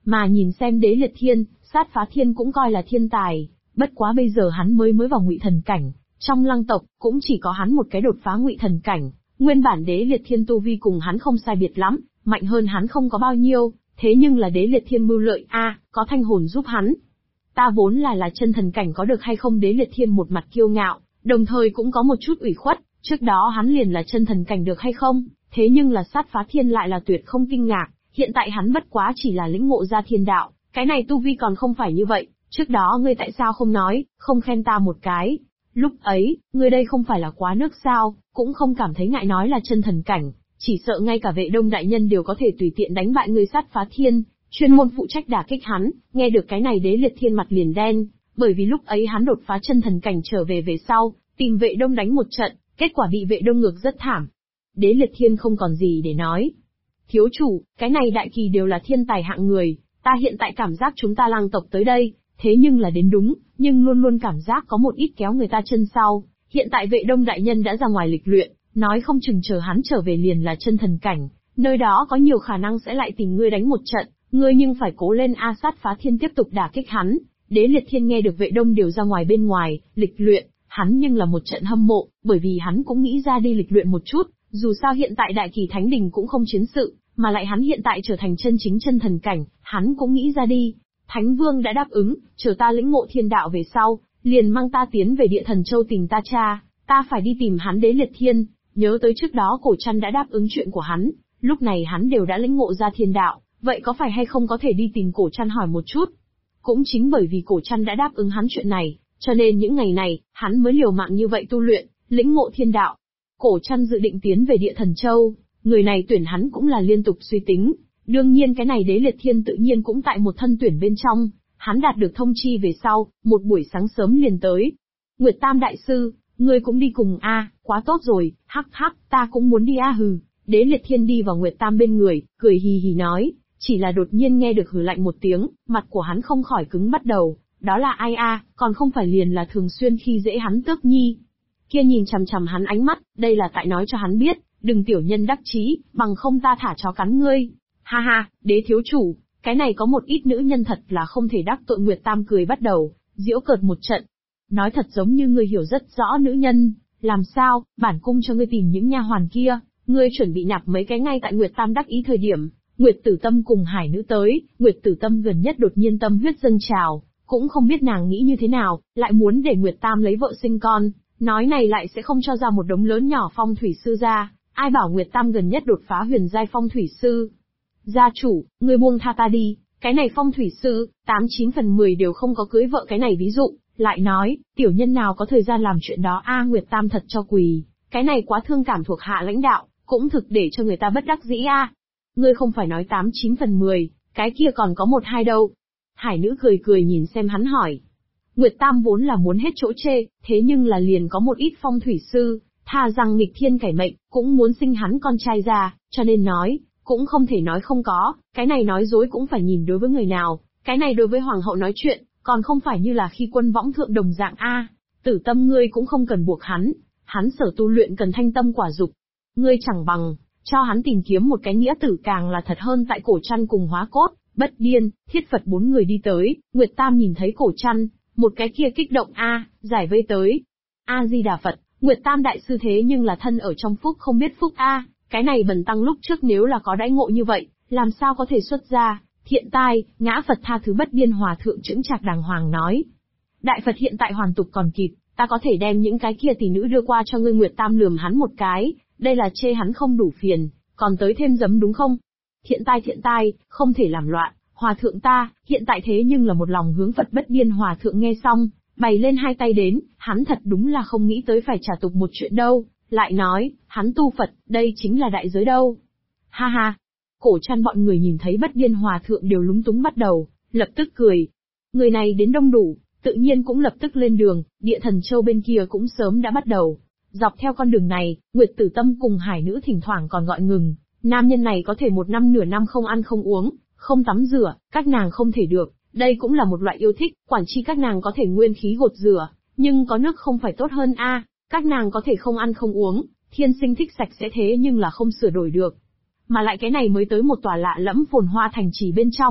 Mà nhìn xem Đế Liệt Thiên, Sát Phá Thiên cũng coi là thiên tài, bất quá bây giờ hắn mới vào Ngụy Thần cảnh, trong Lăng tộc cũng chỉ có hắn một cái đột phá Ngụy Thần cảnh, nguyên bản Đế Liệt Thiên tu vi cùng hắn không sai biệt lắm, mạnh hơn hắn không có bao nhiêu, thế nhưng là Đế Liệt Thiên mưu lợi có thanh hồn giúp hắn. Ta vốn là chân thần cảnh có được hay không? Đế Liệt Thiên một mặt kiêu ngạo, đồng thời cũng có một chút ủy khuất, trước đó hắn liền là chân thần cảnh được hay không, thế nhưng là Sát Phá Thiên lại là tuyệt không kinh ngạc, hiện tại hắn bất quá chỉ là lĩnh ngộ ra thiên đạo, cái này tu vi còn không phải như vậy, trước đó ngươi tại sao không nói, không khen ta một cái? Lúc ấy, ngươi đây không phải là quá nước sao, cũng không cảm thấy ngại nói là chân thần cảnh, chỉ sợ ngay cả Vệ Đông đại nhân đều có thể tùy tiện đánh bại ngươi. Sát Phá Thiên, chuyên môn phụ trách đả kích hắn, nghe được cái này Đế Liệt Thiên mặt liền đen, bởi vì lúc ấy hắn đột phá chân thần cảnh trở về sau, tìm Vệ Đông đánh một trận, kết quả bị Vệ Đông ngược rất thảm. Đế Liệt Thiên không còn gì để nói. Thiếu chủ, cái này đại kỳ đều là thiên tài hạng người, ta hiện tại cảm giác chúng ta Lăng tộc tới đây, thế nhưng là đến đúng, nhưng luôn luôn cảm giác có một ít kéo người ta chân sau, hiện tại Vệ Đông đại nhân đã ra ngoài lịch luyện, nói không chừng chờ hắn trở về liền là chân thần cảnh, nơi đó có nhiều khả năng sẽ lại tìm ngươi đánh một trận, ngươi nhưng phải cố lên a. Sát Phá Thiên tiếp tục đả kích hắn. Đế Liệt Thiên nghe được Vệ Đông đều ra ngoài bên ngoài, lịch luyện, hắn nhưng là một trận hâm mộ, bởi vì hắn cũng nghĩ ra đi lịch luyện một chút, dù sao hiện tại Đại Kỳ Thánh Đình cũng không chiến sự, mà lại hắn hiện tại trở thành chân chính chân thần cảnh, hắn cũng nghĩ ra đi. Thánh Vương đã đáp ứng, chờ ta lĩnh ngộ thiên đạo về sau, liền mang ta tiến về Địa Thần Châu tìm ta cha, ta phải đi tìm hắn. Đế Liệt Thiên nhớ tới trước đó Cổ Trăn đã đáp ứng chuyện của hắn, lúc này hắn đều đã lĩnh ngộ ra thiên đạo, vậy có phải hay không có thể đi tìm Cổ Trăn hỏi một chút? Cũng chính bởi vì Cổ Trăn đã đáp ứng hắn chuyện này, cho nên những ngày này, hắn mới liều mạng như vậy tu luyện, lĩnh ngộ thiên đạo. Cổ Trăn dự định tiến về Địa Thần Châu, người này tuyển hắn cũng là liên tục suy tính, đương nhiên cái này Đế Liệt Thiên tự nhiên cũng tại một thân tuyển bên trong, hắn đạt được thông chi về sau, một buổi sáng sớm liền tới. Nguyệt Tam đại sư, ngươi cũng đi cùng a? Quá tốt rồi, hắc hắc, ta cũng muốn đi a. Hừ. Đế Liệt Thiên đi vào Nguyệt Tam bên người, cười hì hì nói, chỉ là đột nhiên nghe được hừ lạnh một tiếng, mặt của hắn không khỏi cứng bắt đầu, đó là ai a? Còn không phải liền là thường xuyên khi dễ hắn Tước Nhi. Kia nhìn chằm chằm hắn ánh mắt, đây là tại nói cho hắn biết, đừng tiểu nhân đắc chí, bằng không ta thả chó cắn ngươi. Ha ha, Đế thiếu chủ, cái này có một ít nữ nhân thật là không thể đắc tội. Nguyệt Tam cười bắt đầu, giễu cợt một trận. Nói thật giống như ngươi hiểu rất rõ nữ nhân, làm sao, bản cung cho ngươi tìm những nha hoàn kia, ngươi chuẩn bị nạp mấy cái ngay. Tại Nguyệt Tam đắc ý thời điểm, Nguyệt Tử Tâm cùng Hải Nữ tới, Nguyệt Tử Tâm gần nhất đột nhiên tâm huyết dâng trào, cũng không biết nàng nghĩ như thế nào, lại muốn để Nguyệt Tam lấy vợ sinh con, nói này lại sẽ không cho ra một đống lớn nhỏ phong thủy sư ra, ai bảo Nguyệt Tam gần nhất đột phá huyền giai phong thủy sư. Gia chủ, ngươi buông tha ta đi, cái này phong thủy sư, 89 phần 10 đều không có cưới vợ. Cái này ví dụ, lại nói, tiểu nhân nào có thời gian làm chuyện đó a. Nguyệt Tam thật cho quỳ, cái này quá thương cảm thuộc hạ lãnh đạo, cũng thực để cho người ta bất đắc dĩ a. Ngươi không phải nói 89 phần 10, cái kia còn có 1-2 đâu. Hải Nữ cười cười nhìn xem hắn hỏi. Nguyệt Tam vốn là muốn hết chỗ chê, thế nhưng là liền có một ít phong thủy sư, thà rằng nghịch thiên cải mệnh, cũng muốn sinh hắn con trai ra, cho nên nói, cũng không thể nói không có, cái này nói dối cũng phải nhìn đối với người nào, cái này đối với hoàng hậu nói chuyện, còn không phải như là khi quân võng thượng đồng dạng a. Tử Tâm ngươi cũng không cần buộc hắn sở tu luyện cần thanh tâm quả dục. Ngươi chẳng bằng, cho hắn tìm kiếm một cái nghĩa tử càng là thật hơn. Tại Cổ Trăn cùng Hóa Cốt, Bất Điên, Thiết Phật 4 người đi tới, Nguyệt Tam nhìn thấy Cổ Trăn, một cái kia kích động giải vây tới. A-di-đà Phật, Nguyệt Tam đại sư thế nhưng là thân ở trong phúc không biết phúc cái này bần tăng lúc trước nếu là có đãi ngộ như vậy, làm sao có thể xuất ra, thiện tai, ngã Phật tha thứ. Bất Điên hòa thượng chững chạc đàng hoàng nói. Đại Phật hiện tại hoàn tục còn kịp, ta có thể đem những cái kia tỷ nữ đưa qua cho ngươi. Nguyệt Tam lườm hắn một cái, đây là chê hắn không đủ phiền, còn tới thêm giấm đúng không? Thiện tai, không thể làm loạn, hòa thượng ta, hiện tại thế nhưng là một lòng hướng Phật. Bất Điên hòa thượng nghe xong, bày lên hai tay đến, hắn thật đúng là không nghĩ tới phải trả tục một chuyện đâu, lại nói, hắn tu Phật, đây chính là đại giới đâu. Ha ha, Cổ Trăn bọn người nhìn thấy Bất Điên hòa thượng đều lúng túng bắt đầu, lập tức cười. Người này đến đông đủ, tự nhiên cũng lập tức lên đường, Địa Thần Châu bên kia cũng sớm đã bắt đầu. Dọc theo con đường này, Nguyệt Tử Tâm cùng Hải Nữ thỉnh thoảng còn gọi ngừng, nam nhân này có thể một năm nửa năm không ăn không uống, không tắm rửa, các nàng không thể được, đây cũng là một loại yêu thích, quản chi các nàng có thể nguyên khí gột rửa, nhưng có nước không phải tốt hơn các nàng có thể không ăn không uống, thiên sinh thích sạch sẽ thế nhưng là không sửa đổi được. Mà lại cái này mới tới một tòa lạ lẫm phồn hoa thành trì bên trong,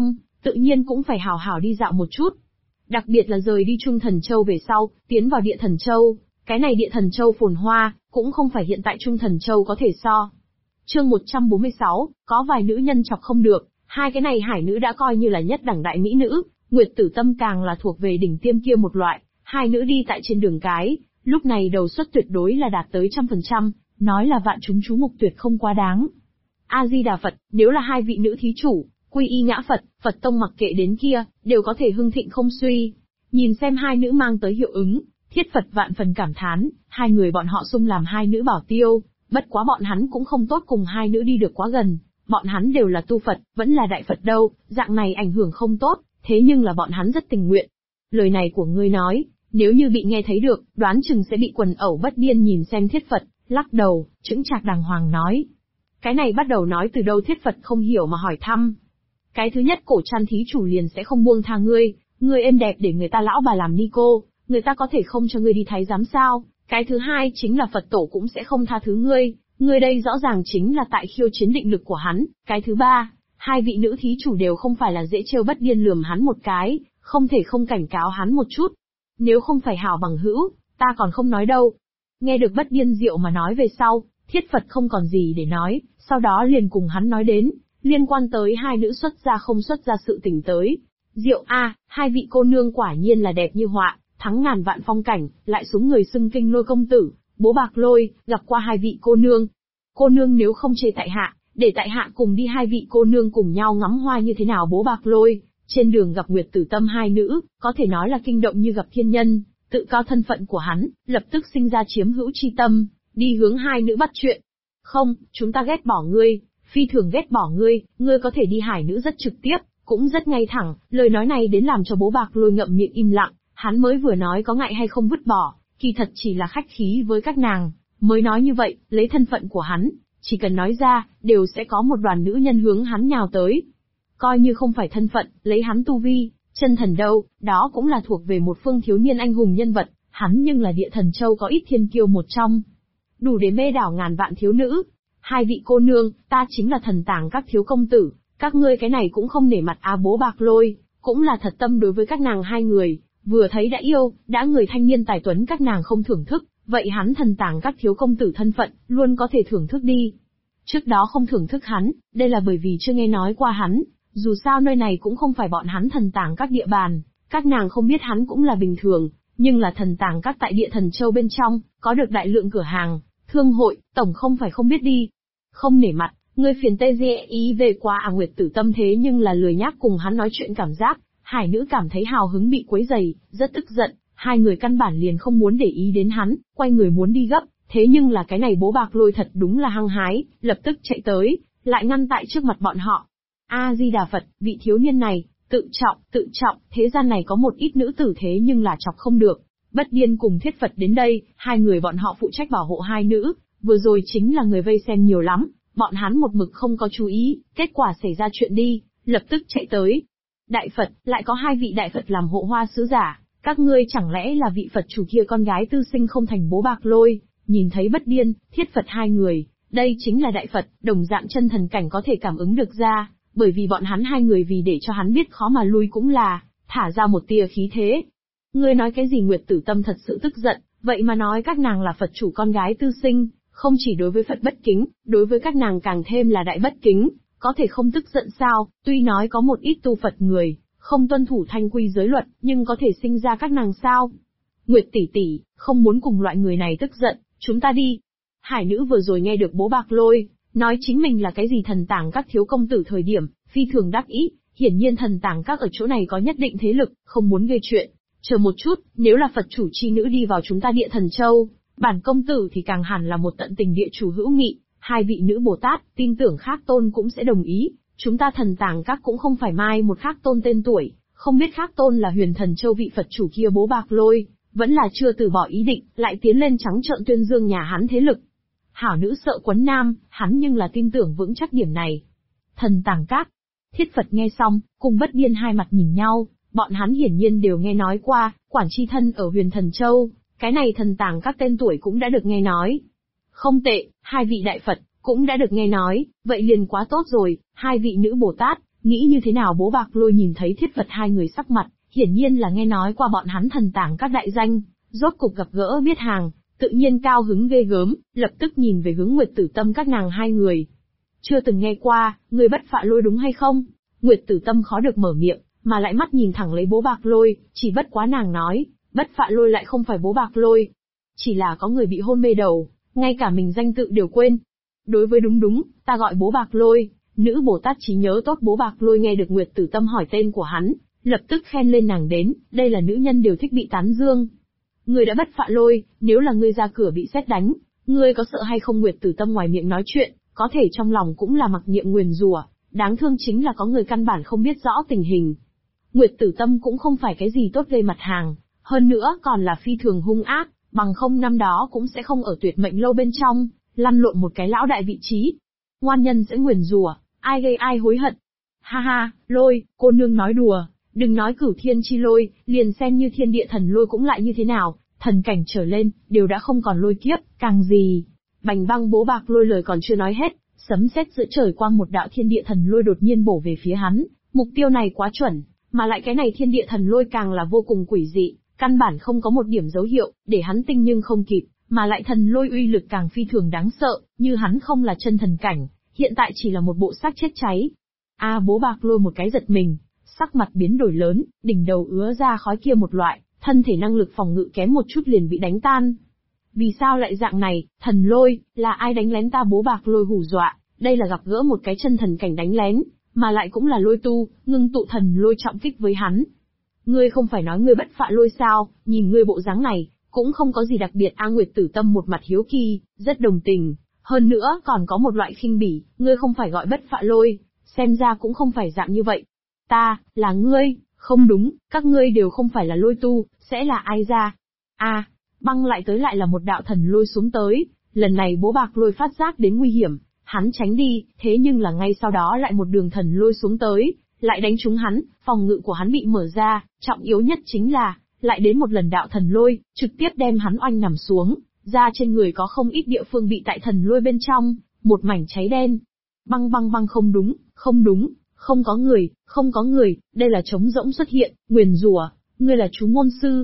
tự nhiên cũng phải hào hào đi dạo một chút. Đặc biệt là rời đi Trung Thần Châu về sau, tiến vào Địa Thần Châu, cái này Địa Thần Châu phồn hoa, cũng không phải hiện tại Trung Thần Châu có thể so. Chương 146, có vài nữ nhân chọc không được, hai cái này hải nữ đã coi như là nhất đẳng đại mỹ nữ, Nguyệt Tử Tâm càng là thuộc về đỉnh tiêm kia một loại, hai nữ đi tại trên đường cái, lúc này đầu suất tuyệt đối là đạt tới 100%, nói là vạn chúng chú mục tuyệt không quá đáng. A-di-đà Phật, nếu là hai vị nữ thí chủ, quy y ngã Phật, Phật tông mặc kệ đến kia, đều có thể hưng thịnh không suy. Nhìn xem hai nữ mang tới hiệu ứng, Thiết Phật vạn phần cảm thán, hai người bọn họ xung làm hai nữ bảo tiêu, bất quá bọn hắn cũng không tốt cùng hai nữ đi được quá gần, bọn hắn đều là tu Phật, vẫn là đại Phật đâu, dạng này ảnh hưởng không tốt, thế nhưng là bọn hắn rất tình nguyện. Lời này của ngươi nói, nếu như bị nghe thấy được, đoán chừng sẽ bị quần ẩu bất điên. Nhìn xem Thiết Phật, lắc đầu, chững chạc đàng hoàng nói. Cái này bắt đầu nói từ đâu Thiết Phật không hiểu mà hỏi thăm. Cái thứ nhất, cổ trăn thí chủ liền sẽ không buông tha ngươi êm đẹp để người ta lão bà làm ni cô, người ta có thể không cho ngươi đi thái giám sao? Cái thứ hai chính là Phật tổ cũng sẽ không tha thứ ngươi đây rõ ràng chính là tại khiêu chiến định lực của hắn. Cái thứ ba, hai vị nữ thí chủ đều không phải là dễ trêu bất điên lườm hắn một cái, không thể không cảnh cáo hắn một chút. Nếu không phải hảo bằng hữu, ta còn không nói đâu. Nghe được bất điên diệu mà nói về sau, Thiết Phật không còn gì để nói, sau đó liền cùng hắn nói đến, liên quan tới hai nữ xuất gia không xuất gia sự tình tới. Diệu a, hai vị cô nương quả nhiên là đẹp như họa, thắng ngàn vạn phong cảnh, lại xuống người xưng Kinh Lôi công tử, Bố Bạc Lôi, gặp qua hai vị cô nương. Cô nương nếu không chê tại hạ, để tại hạ cùng đi hai vị cô nương cùng nhau ngắm hoa như thế nào? Bố Bạc Lôi, trên đường gặp Nguyệt Tử Tâm hai nữ, có thể nói là kinh động như gặp thiên nhân, tự cao thân phận của hắn, lập tức sinh ra chiếm hữu chi tâm, đi hướng hai nữ bắt chuyện. Không, chúng ta ghét bỏ ngươi, phi thường ghét bỏ ngươi có thể đi. Hải nữ rất trực tiếp, cũng rất ngay thẳng, lời nói này đến làm cho Bố Bạc Lôi ngậm miệng im lặng, hắn mới vừa nói có ngại hay không vứt bỏ, kỳ thật chỉ là khách khí với các nàng, mới nói như vậy, lấy thân phận của hắn, chỉ cần nói ra, đều sẽ có một đoàn nữ nhân hướng hắn nhào tới. Coi như không phải thân phận, lấy hắn tu vi, chân thần đâu, đó cũng là thuộc về một phương thiếu niên anh hùng nhân vật, hắn nhưng là Địa Thần Châu có ít thiên kiêu một trong. Đủ để mê đảo ngàn vạn thiếu nữ. Hai vị cô nương, ta chính là Thần Tàng các thiếu công tử, các ngươi cái này cũng không nể mặt á. Bố Bạc Lôi, cũng là thật tâm đối với các nàng hai người, vừa thấy đã yêu, đã người thanh niên tài tuấn các nàng không thưởng thức, vậy hắn Thần Tàng các thiếu công tử thân phận, luôn có thể thưởng thức đi. Trước đó không thưởng thức hắn, đây là bởi vì chưa nghe nói qua hắn, dù sao nơi này cũng không phải bọn hắn Thần Tàng các địa bàn, các nàng không biết hắn cũng là bình thường, nhưng là Thần Tàng các tại Địa Thần Châu bên trong, có được đại lượng cửa hàng, thương hội, tổng không phải không biết đi. Không nể mặt, ngươi phiền tê dê ý về qua à? Nguyệt Tử Tâm thế nhưng là lười nhác cùng hắn nói chuyện cảm giác, hải nữ cảm thấy hào hứng bị quấy rầy, rất tức giận, hai người căn bản liền không muốn để ý đến hắn, quay người muốn đi gấp, thế nhưng là cái này Bố Bạc Lôi thật đúng là hăng hái, lập tức chạy tới, lại ngăn tại trước mặt bọn họ. A-di-đà Phật, vị thiếu niên này, tự trọng, thế gian này có một ít nữ tử thế nhưng là chọc không được. Bất Điên cùng Thiết Phật đến đây, hai người bọn họ phụ trách bảo hộ hai nữ, vừa rồi chính là người vây xem nhiều lắm, bọn hắn một mực không có chú ý, kết quả xảy ra chuyện đi, lập tức chạy tới. Đại Phật, lại có hai vị đại Phật làm hộ hoa sứ giả, các ngươi chẳng lẽ là vị Phật chủ kia con gái tư sinh không thành? Bố Bạc Lôi, nhìn thấy Bất Điên, Thiết Phật hai người, đây chính là đại Phật, đồng dạng chân thần cảnh có thể cảm ứng được ra, bởi vì bọn hắn hai người vì để cho hắn biết khó mà lui cũng là, thả ra một tia khí thế. Ngươi nói cái gì? Nguyệt Tử Tâm thật sự tức giận, vậy mà nói các nàng là Phật chủ con gái tư sinh, không chỉ đối với Phật bất kính, đối với các nàng càng thêm là đại bất kính, có thể không tức giận sao? Tuy nói có một ít tu Phật người, không tuân thủ thanh quy giới luật, nhưng có thể sinh ra các nàng sao? Nguyệt tỷ tỷ, không muốn cùng loại người này tức giận, chúng ta đi. Hải nữ vừa rồi nghe được Bố Bạc Lôi nói chính mình là cái gì Thần Tàng các thiếu công tử thời điểm, phi thường đắc ý, hiển nhiên Thần Tàng các ở chỗ này có nhất định thế lực, không muốn gây chuyện. Chờ một chút, nếu là Phật chủ chi nữ đi vào chúng ta Địa Thần Châu, bản công tử thì càng hẳn là một tận tình địa chủ hữu nghị, hai vị nữ Bồ Tát, tin tưởng Khác Tôn cũng sẽ đồng ý, chúng ta Thần Tàng các cũng không phải mai một Khác Tôn tên tuổi, không biết Khác Tôn là Huyền Thần Châu vị Phật chủ kia. Bố Bạc Lôi vẫn là chưa từ bỏ ý định, lại tiến lên trắng trợn tuyên dương nhà hắn thế lực. Hảo nữ sợ quấn nam, hắn nhưng là tin tưởng vững chắc điểm này. Thần Tàng các, Thiết Phật nghe xong, cùng Bất Điên hai mặt nhìn nhau, bọn hắn hiển nhiên đều nghe nói qua, quản tri thân ở Huyền Thần Châu, cái này Thần Tàng các tên tuổi cũng đã được nghe nói. Không tệ, hai vị đại Phật cũng đã được nghe nói, vậy liền quá tốt rồi, hai vị nữ Bồ Tát, Nghĩ như thế nào Bố Bạc Lôi nhìn thấy Thiết Vật hai người sắc mặt, hiển nhiên là nghe nói qua bọn hắn thần tàng các đại danh, rốt cục gặp gỡ biết hàng, tự nhiên cao hứng ghê gớm, lập tức nhìn về hướng Nguyệt Tử Tâm các nàng hai người. Chưa từng nghe qua, người Bất Phạ Lôi đúng hay không? Nguyệt Tử Tâm khó được mở miệng, mà lại mắt nhìn thẳng lấy Bố Bạc Lôi, chỉ bất quá nàng nói, Bất Phạ Lôi lại không phải Bố Bạc Lôi. Chỉ là có người bị hôn mê đầu, ngay cả mình danh tự đều quên. Đối với đúng, ta gọi Bố Bạc Lôi. Nữ Bồ Tát trí nhớ tốt Bố Bạc Lôi nghe được Nguyệt Tử Tâm hỏi tên của hắn, lập tức khen lên nàng đến, đây là nữ nhân đều thích bị tán dương. Ngươi đã Bất Phạ Lôi, nếu là ngươi ra cửa bị sét đánh, ngươi có sợ hay không? Nguyệt Tử Tâm ngoài miệng nói chuyện, có thể trong lòng cũng là mặc niệm nguyền rủa, đáng thương chính là có người căn bản không biết rõ tình hình. Nguyệt Tử Tâm cũng không phải cái gì tốt gây mặt hàng, hơn nữa còn là phi thường hung ác, bằng không năm đó cũng sẽ không ở Tuyệt Mệnh Lâu bên trong, lăn lộn một cái lão đại vị trí. Ngoan nhân sẽ nguyền rủa, ai gây ai hối hận. Ha ha, Lôi, cô nương nói đùa, đừng nói Cửu Thiên chi lôi, liền xem như thiên địa thần lôi cũng lại như thế nào, thần cảnh trở lên, đều đã không còn lôi kiếp, càng gì. Bành băng Bố Bạc Lôi lời còn chưa nói hết, sấm sét giữa trời quang một đạo thiên địa thần lôi đột nhiên bổ về phía hắn, mục tiêu này quá chuẩn, mà lại cái này thiên địa thần lôi càng là vô cùng quỷ dị, căn bản không có một điểm dấu hiệu, để hắn tinh nhưng không kịp, mà lại thần lôi uy lực càng phi thường đáng sợ, như hắn không là chân thần cảnh, hiện tại chỉ là một bộ xác chết cháy. Bố Bạc Lôi một cái giật mình, sắc mặt biến đổi lớn, đỉnh đầu ứa ra khói kia một loại, thân thể năng lực phòng ngự kém một chút liền bị đánh tan. Vì sao lại dạng này, thần lôi, là ai đánh lén ta? Bố Bạc Lôi hù dọa, đây là gặp gỡ một cái chân thần cảnh đánh lén, mà lại cũng là lôi tu, ngưng tụ thần lôi trọng kích với hắn. Ngươi không phải nói ngươi Bất Phạ Lôi sao, nhìn ngươi bộ dáng này, cũng không có gì đặc biệt. Nguyệt Tử Tâm một mặt hiếu kỳ, rất đồng tình, hơn nữa còn có một loại khinh bỉ, ngươi không phải gọi Bất Phạ Lôi, xem ra cũng không phải dạng như vậy. Ta, là ngươi, không đúng, các ngươi đều không phải là lôi tu, sẽ là ai ra? Băng lại tới lại là một đạo thần lôi xuống tới, lần này Bố Bạc Lôi phát giác đến nguy hiểm, hắn tránh đi, thế nhưng là ngay sau đó lại một đường thần lôi xuống tới, lại đánh trúng hắn, phòng ngự của hắn bị mở ra, trọng yếu nhất chính là, lại đến một lần đạo thần lôi, trực tiếp đem hắn oanh nằm xuống, da trên người có không ít địa phương bị tại thần lôi bên trong, một mảnh cháy đen. Băng, không đúng, không có người, đây là trống rỗng xuất hiện, nguyền rủa, ngươi là chú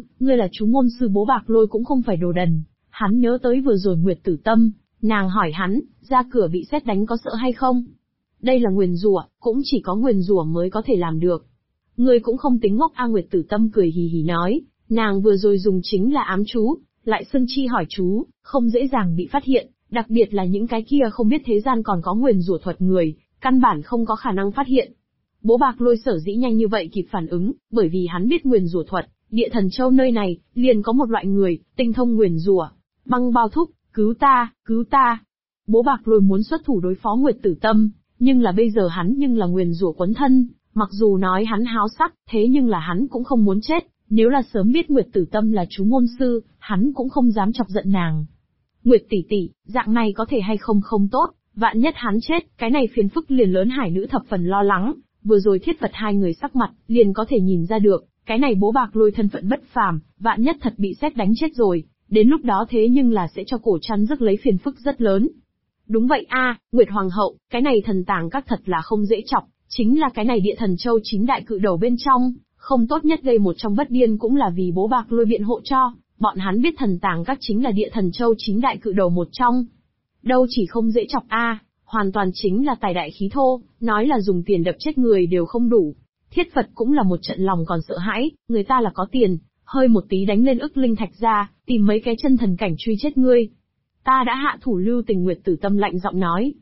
ngôn sư. Bố Bạc Lôi cũng không phải đồ đần, hắn nhớ tới vừa rồi Nguyệt Tử Tâm, nàng hỏi hắn, ra cửa bị sét đánh có sợ hay không? Đây là nguyền rủa, cũng chỉ có nguyền rủa mới có thể làm được. Ngươi cũng không tính ngốc. Nguyệt Tử Tâm cười hì hì nói, nàng vừa rồi dùng chính là ám chú, lại xưng chi hỏi chú, không dễ dàng bị phát hiện, đặc biệt là những cái kia không biết thế gian còn có nguyền rủa thuật người, căn bản không có khả năng phát hiện. Bố Bạc Lôi sở dĩ nhanh như vậy kịp phản ứng, bởi vì hắn biết nguyền rủa thuật, Địa Thần Châu nơi này, liền có một loại người, tinh thông nguyền rủa. Băng bao thúc, cứu ta. Bố Bạc Lôi muốn xuất thủ đối phó Nguyệt Tử Tâm, nhưng là bây giờ hắn nhưng là nguyền rủa quấn thân, mặc dù nói hắn háo sắc, thế nhưng là hắn cũng không muốn chết, nếu là sớm biết Nguyệt Tử Tâm là chú ngôn sư, hắn cũng không dám chọc giận nàng. Nguyệt tỷ tỷ, dạng này có thể hay không tốt, vạn nhất hắn chết, cái này phiền phức liền lớn. Hải nữ thập phần lo lắng, vừa rồi Thiết Vật hai người sắc mặt, liền có thể nhìn ra được, cái này Bố Bạc Lôi thân phận bất phàm, vạn nhất thật bị sét đánh chết rồi, đến lúc đó thế nhưng là sẽ cho cổ chăn rước lấy phiền phức rất lớn. Đúng vậy Nguyệt Hoàng hậu, cái này thần tàng các thật là không dễ chọc, chính là cái này Địa Thần Châu 9 đại cự đầu bên trong, không tốt nhất gây một trong bất điên cũng là vì Bố Bạc Lôi biện hộ cho, bọn hắn biết thần tàng các chính là Địa Thần Châu 9 đại cự đầu một trong. Đâu chỉ không dễ chọc hoàn toàn chính là tài đại khí thô, nói là dùng tiền đập chết người đều không đủ. Thiết Phật cũng là một trận lòng còn sợ hãi, người ta là có tiền, hơi một tí đánh lên ức linh thạch ra, tìm mấy cái chân thần cảnh truy chết ngươi. Ta đã hạ thủ lưu tình. Nguyệt Tử Tâm lạnh giọng nói.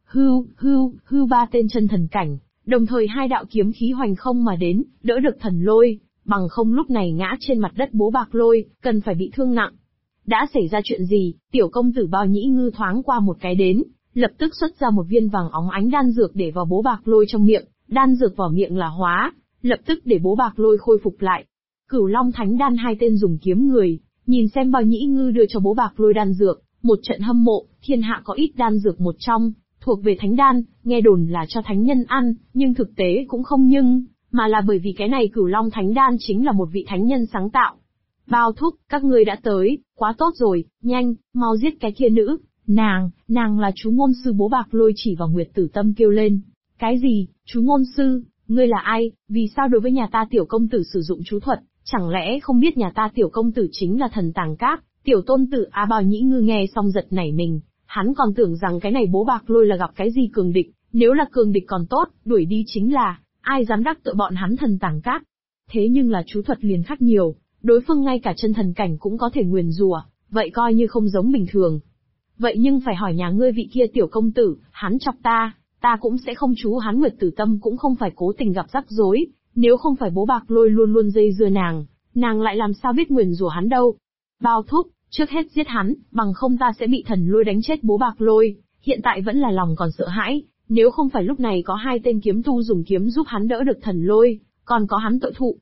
Hưu ba tên chân thần cảnh, đồng thời hai đạo kiếm khí hoành không mà đến, đỡ được thần lôi, bằng không lúc này ngã trên mặt đất Bố Bạc Lôi, cần phải bị thương nặng. Đã xảy ra chuyện gì? Tiểu công tử Bao Nhĩ Ngư thoáng qua một cái đến, lập tức xuất ra một viên vàng óng ánh đan dược để vào Bố Bạc Lôi trong miệng, đan dược vào miệng là hóa, lập tức để Bố Bạc Lôi khôi phục lại. Cửu Long Thánh Đan hai tên dùng kiếm người, nhìn xem Bao Nhĩ Ngư đưa cho Bố Bạc Lôi đan dược, một trận hâm mộ, thiên hạ có ít đan dược một trong, thuộc về thánh đan, nghe đồn là cho thánh nhân ăn, nhưng thực tế cũng không mà là bởi vì cái này Cửu Long Thánh Đan chính là một vị thánh nhân sáng tạo. Bao thúc, các ngươi đã tới, quá tốt rồi, nhanh, mau giết cái kia nữ, nàng là chú ngôn sư. Bố Bạc Lôi chỉ vào Nguyệt Tử Tâm kêu lên. Cái gì, chú ngôn sư, Ngươi là ai, vì sao đối với nhà ta tiểu công tử sử dụng chú thuật, chẳng lẽ không biết nhà ta tiểu công tử chính là thần tàng cát, tiểu tôn tử A Bao Nhĩ Ngư nghe xong giật nảy mình, hắn còn tưởng rằng cái này bố bạc lôi là gặp cái gì cường địch, nếu là cường địch còn tốt, đuổi đi chính là, ai dám đắc tội bọn hắn thần tàng cát. Thế nhưng là chú thuật liền khác nhiều, đối phương ngay cả chân thần cảnh cũng có thể nguyền rủa, vậy coi như không giống bình thường. Vậy nhưng phải hỏi nhà ngươi vị kia tiểu công tử, hắn chọc ta cũng sẽ không chú hắn. Nguyệt Tử Tâm cũng không phải cố tình gặp rắc rối, nếu không phải bố bạc lôi luôn luôn dây dưa nàng lại làm sao biết nguyền rủa hắn đâu. Bao thúc, trước hết giết hắn, bằng không ta sẽ bị thần lôi đánh chết bố bạc lôi, hiện tại vẫn là lòng còn sợ hãi, nếu không phải lúc này có hai tên kiếm tu dùng kiếm giúp hắn đỡ được thần lôi, còn có hắn tội thụ.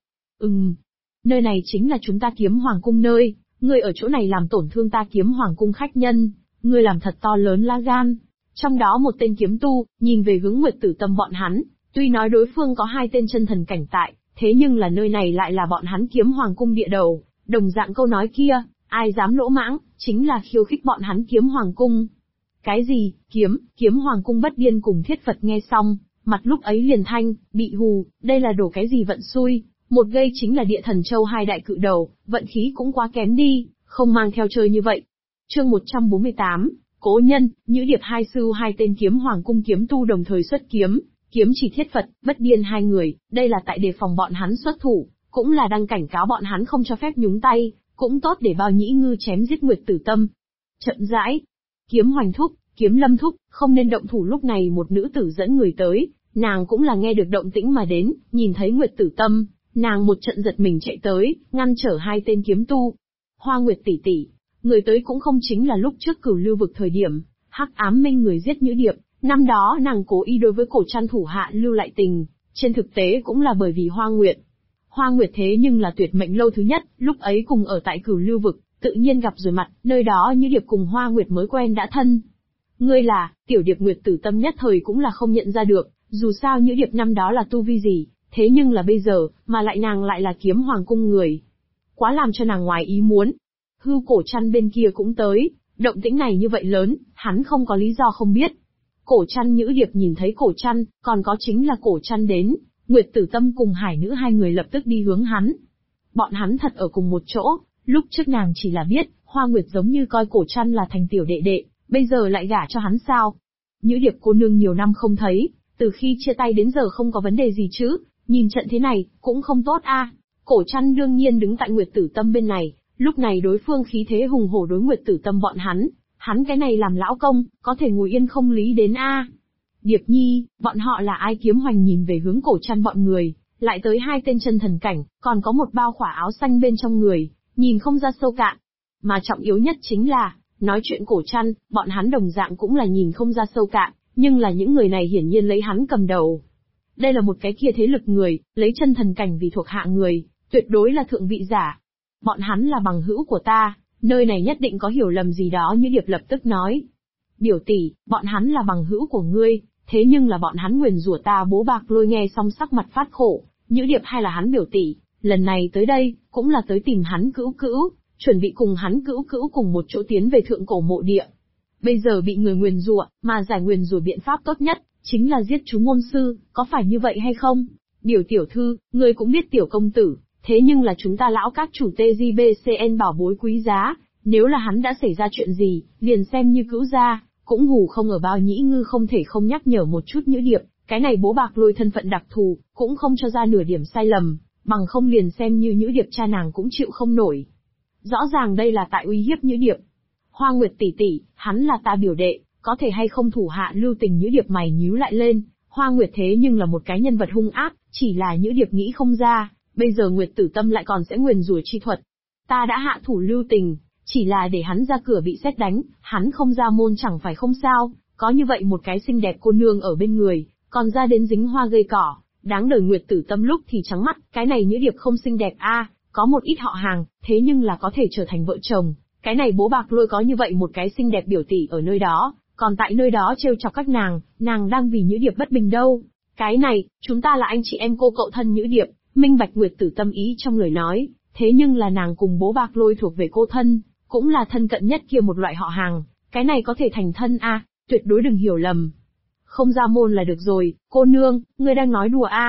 Nơi này chính là chúng ta Kiếm Hoàng cung nơi, ngươi ở chỗ này làm tổn thương ta Kiếm Hoàng cung khách nhân, ngươi làm thật to lớn lá gan. Trong đó một tên kiếm tu, nhìn về hướng Nguyệt Tử Tâm bọn hắn, tuy nói đối phương có hai tên chân thần cảnh tại, thế nhưng là nơi này lại là bọn hắn Kiếm Hoàng cung địa đầu, đồng dạng câu nói kia, ai dám lỗ mãng, chính là khiêu khích bọn hắn Kiếm Hoàng cung. Cái gì, Kiếm Hoàng cung bất điên cùng Thiết Phật nghe xong, mặt lúc ấy liền thanh, bị hù, đây là đổ cái gì vận xui, một gây chính là Địa Thần Châu hai đại cự đầu, vận khí cũng quá kém đi, không mang theo chơi như vậy. Chương 148, Cố Nhân, Nhữ Điệp hai sư hai tên Kiếm Hoàng cung kiếm tu đồng thời xuất kiếm, kiếm chỉ Thiết Phật, bất điên hai người, đây là tại đề phòng bọn hắn xuất thủ, cũng là đang cảnh cáo bọn hắn không cho phép nhúng tay, cũng tốt để Bao Nhĩ Ngư chém giết Nguyệt Tử Tâm. Chậm rãi, Kiếm Hoành thúc, Kiếm Lâm thúc, không nên động thủ. Lúc này một nữ tử dẫn người tới, nàng cũng là nghe được động tĩnh mà đến, nhìn thấy Nguyệt Tử Tâm, nàng một trận giật mình chạy tới, ngăn trở hai tên kiếm tu. Hoa Nguyệt tỷ tỷ, người tới cũng không chính là lúc trước Cửu Lưu vực thời điểm, Hắc Ám Minh người giết Nhữ Điệp, năm đó nàng cố ý đối với Cổ Trăn thủ hạ lưu lại tình, trên thực tế cũng là bởi vì Hoa Nguyệt. Hoa Nguyệt thế nhưng là tuyệt mệnh lâu thứ nhất, lúc ấy cùng ở tại Cửu Lưu vực, tự nhiên gặp rồi mặt, nơi đó Nhữ Điệp cùng Hoa Nguyệt mới quen đã thân. Ngươi là, Tiểu Điệp Nguyệt Tử Tâm nhất thời cũng là không nhận ra được, dù sao Nhữ Điệp năm đó là tu vi gì, thế nhưng là bây giờ, mà lại nàng lại là Kiếm Hoàng cung người. Quá làm cho nàng ngoài ý muốn. Hư Cổ Trăn bên kia cũng tới, động tĩnh này như vậy lớn, hắn không có lý do không biết. Cổ Trăn Nhữ Điệp nhìn thấy Cổ Trăn, còn có chính là Cổ Trăn đến, Nguyệt Tử Tâm cùng Hải Nữ hai người lập tức đi hướng hắn. Bọn hắn thật ở cùng một chỗ, lúc trước nàng chỉ là biết, Hoa Nguyệt giống như coi Cổ Trăn là thành tiểu đệ đệ, bây giờ lại gả cho hắn sao? Nhữ Điệp cô nương nhiều năm không thấy, từ khi chia tay đến giờ không có vấn đề gì chứ, nhìn trận thế này, cũng không tốt a. Cổ Trăn đương nhiên đứng tại Nguyệt Tử Tâm bên này, lúc này đối phương khí thế hùng hổ đối Nguyệt Tử Tâm bọn hắn cái này làm lão công, có thể ngồi yên không lý đến a. Điệp Nhi, bọn họ là ai? Kiếm Hoành nhìn về hướng Cổ Trăn bọn người, lại tới hai tên chân thần cảnh, còn có một bao khỏa áo xanh bên trong người, nhìn không ra sâu cạn. Mà trọng yếu nhất chính là, nói chuyện Cổ Trăn, bọn hắn đồng dạng cũng là nhìn không ra sâu cạn, nhưng là những người này hiển nhiên lấy hắn cầm đầu. Đây là một cái kia thế lực người, lấy chân thần cảnh vì thuộc hạ người, tuyệt đối là thượng vị giả. Bọn hắn là bằng hữu của ta, nơi này nhất định có hiểu lầm gì đó. Như Điệp lập tức nói. Biểu tỷ, bọn hắn là bằng hữu của ngươi, thế nhưng là bọn hắn nguyền rủa ta. Bố bạc lôi nghe xong sắc mặt phát khổ, Nhữ Điệp hay là hắn biểu tỷ, lần này tới đây, cũng là tới tìm hắn cữu cữu, chuẩn bị cùng hắn cữu cữu cùng một chỗ tiến về thượng cổ mộ địa. Bây giờ bị người nguyền rủa, mà giải nguyền rủa biện pháp tốt nhất, chính là giết chú môn sư, có phải như vậy hay không? Biểu tiểu thư, ngươi cũng biết tiểu công tử, thế nhưng là chúng ta lão các chủ TJBCN bảo bối quý giá, nếu là hắn đã xảy ra chuyện gì, liền xem như cữu gia, cũng hù không ở. Bao Nhĩ Ngư không thể không nhắc nhở một chút Nhữ Điệp, cái này bố bạc lôi thân phận đặc thù, cũng không cho ra nửa điểm sai lầm, bằng không liền xem như Nhữ Điệp cha nàng cũng chịu không nổi. Rõ ràng đây là tại uy hiếp Nhữ Điệp. Hoa Nguyệt tỷ tỷ, hắn là ta biểu đệ, có thể hay không thủ hạ lưu tình? Nhữ Điệp mày nhíu lại lên, Hoa Nguyệt thế nhưng là một cái nhân vật hung ác, chỉ là Nhữ Điệp nghĩ không ra, bây giờ Nguyệt Tử Tâm lại còn sẽ nguyền rủa chi thuật. Ta đã hạ thủ lưu tình, chỉ là để hắn ra cửa bị sét đánh, hắn không ra môn chẳng phải không sao, có như vậy một cái xinh đẹp cô nương ở bên người, còn ra đến dính hoa gây cỏ, đáng đời. Nguyệt Tử Tâm lúc thì trắng mắt, cái này Nhữ Điệp không xinh đẹp a, có một ít họ hàng, thế nhưng là có thể trở thành vợ chồng, cái này bố bạc lôi có như vậy một cái xinh đẹp biểu tỷ ở nơi đó, còn tại nơi đó trêu chọc các nàng đang vì Nhữ Điệp bất bình đâu. Cái này, chúng ta là anh chị em cô cậu thân. Nhữ Điệp minh bạch Nguyệt Tử Tâm ý trong lời nói, thế nhưng là nàng cùng bố bạc lôi thuộc về cô thân, cũng là thân cận nhất kia một loại họ hàng, cái này có thể thành thân a, tuyệt đối đừng hiểu lầm. Không ra môn là được rồi, cô nương, ngươi đang nói đùa a?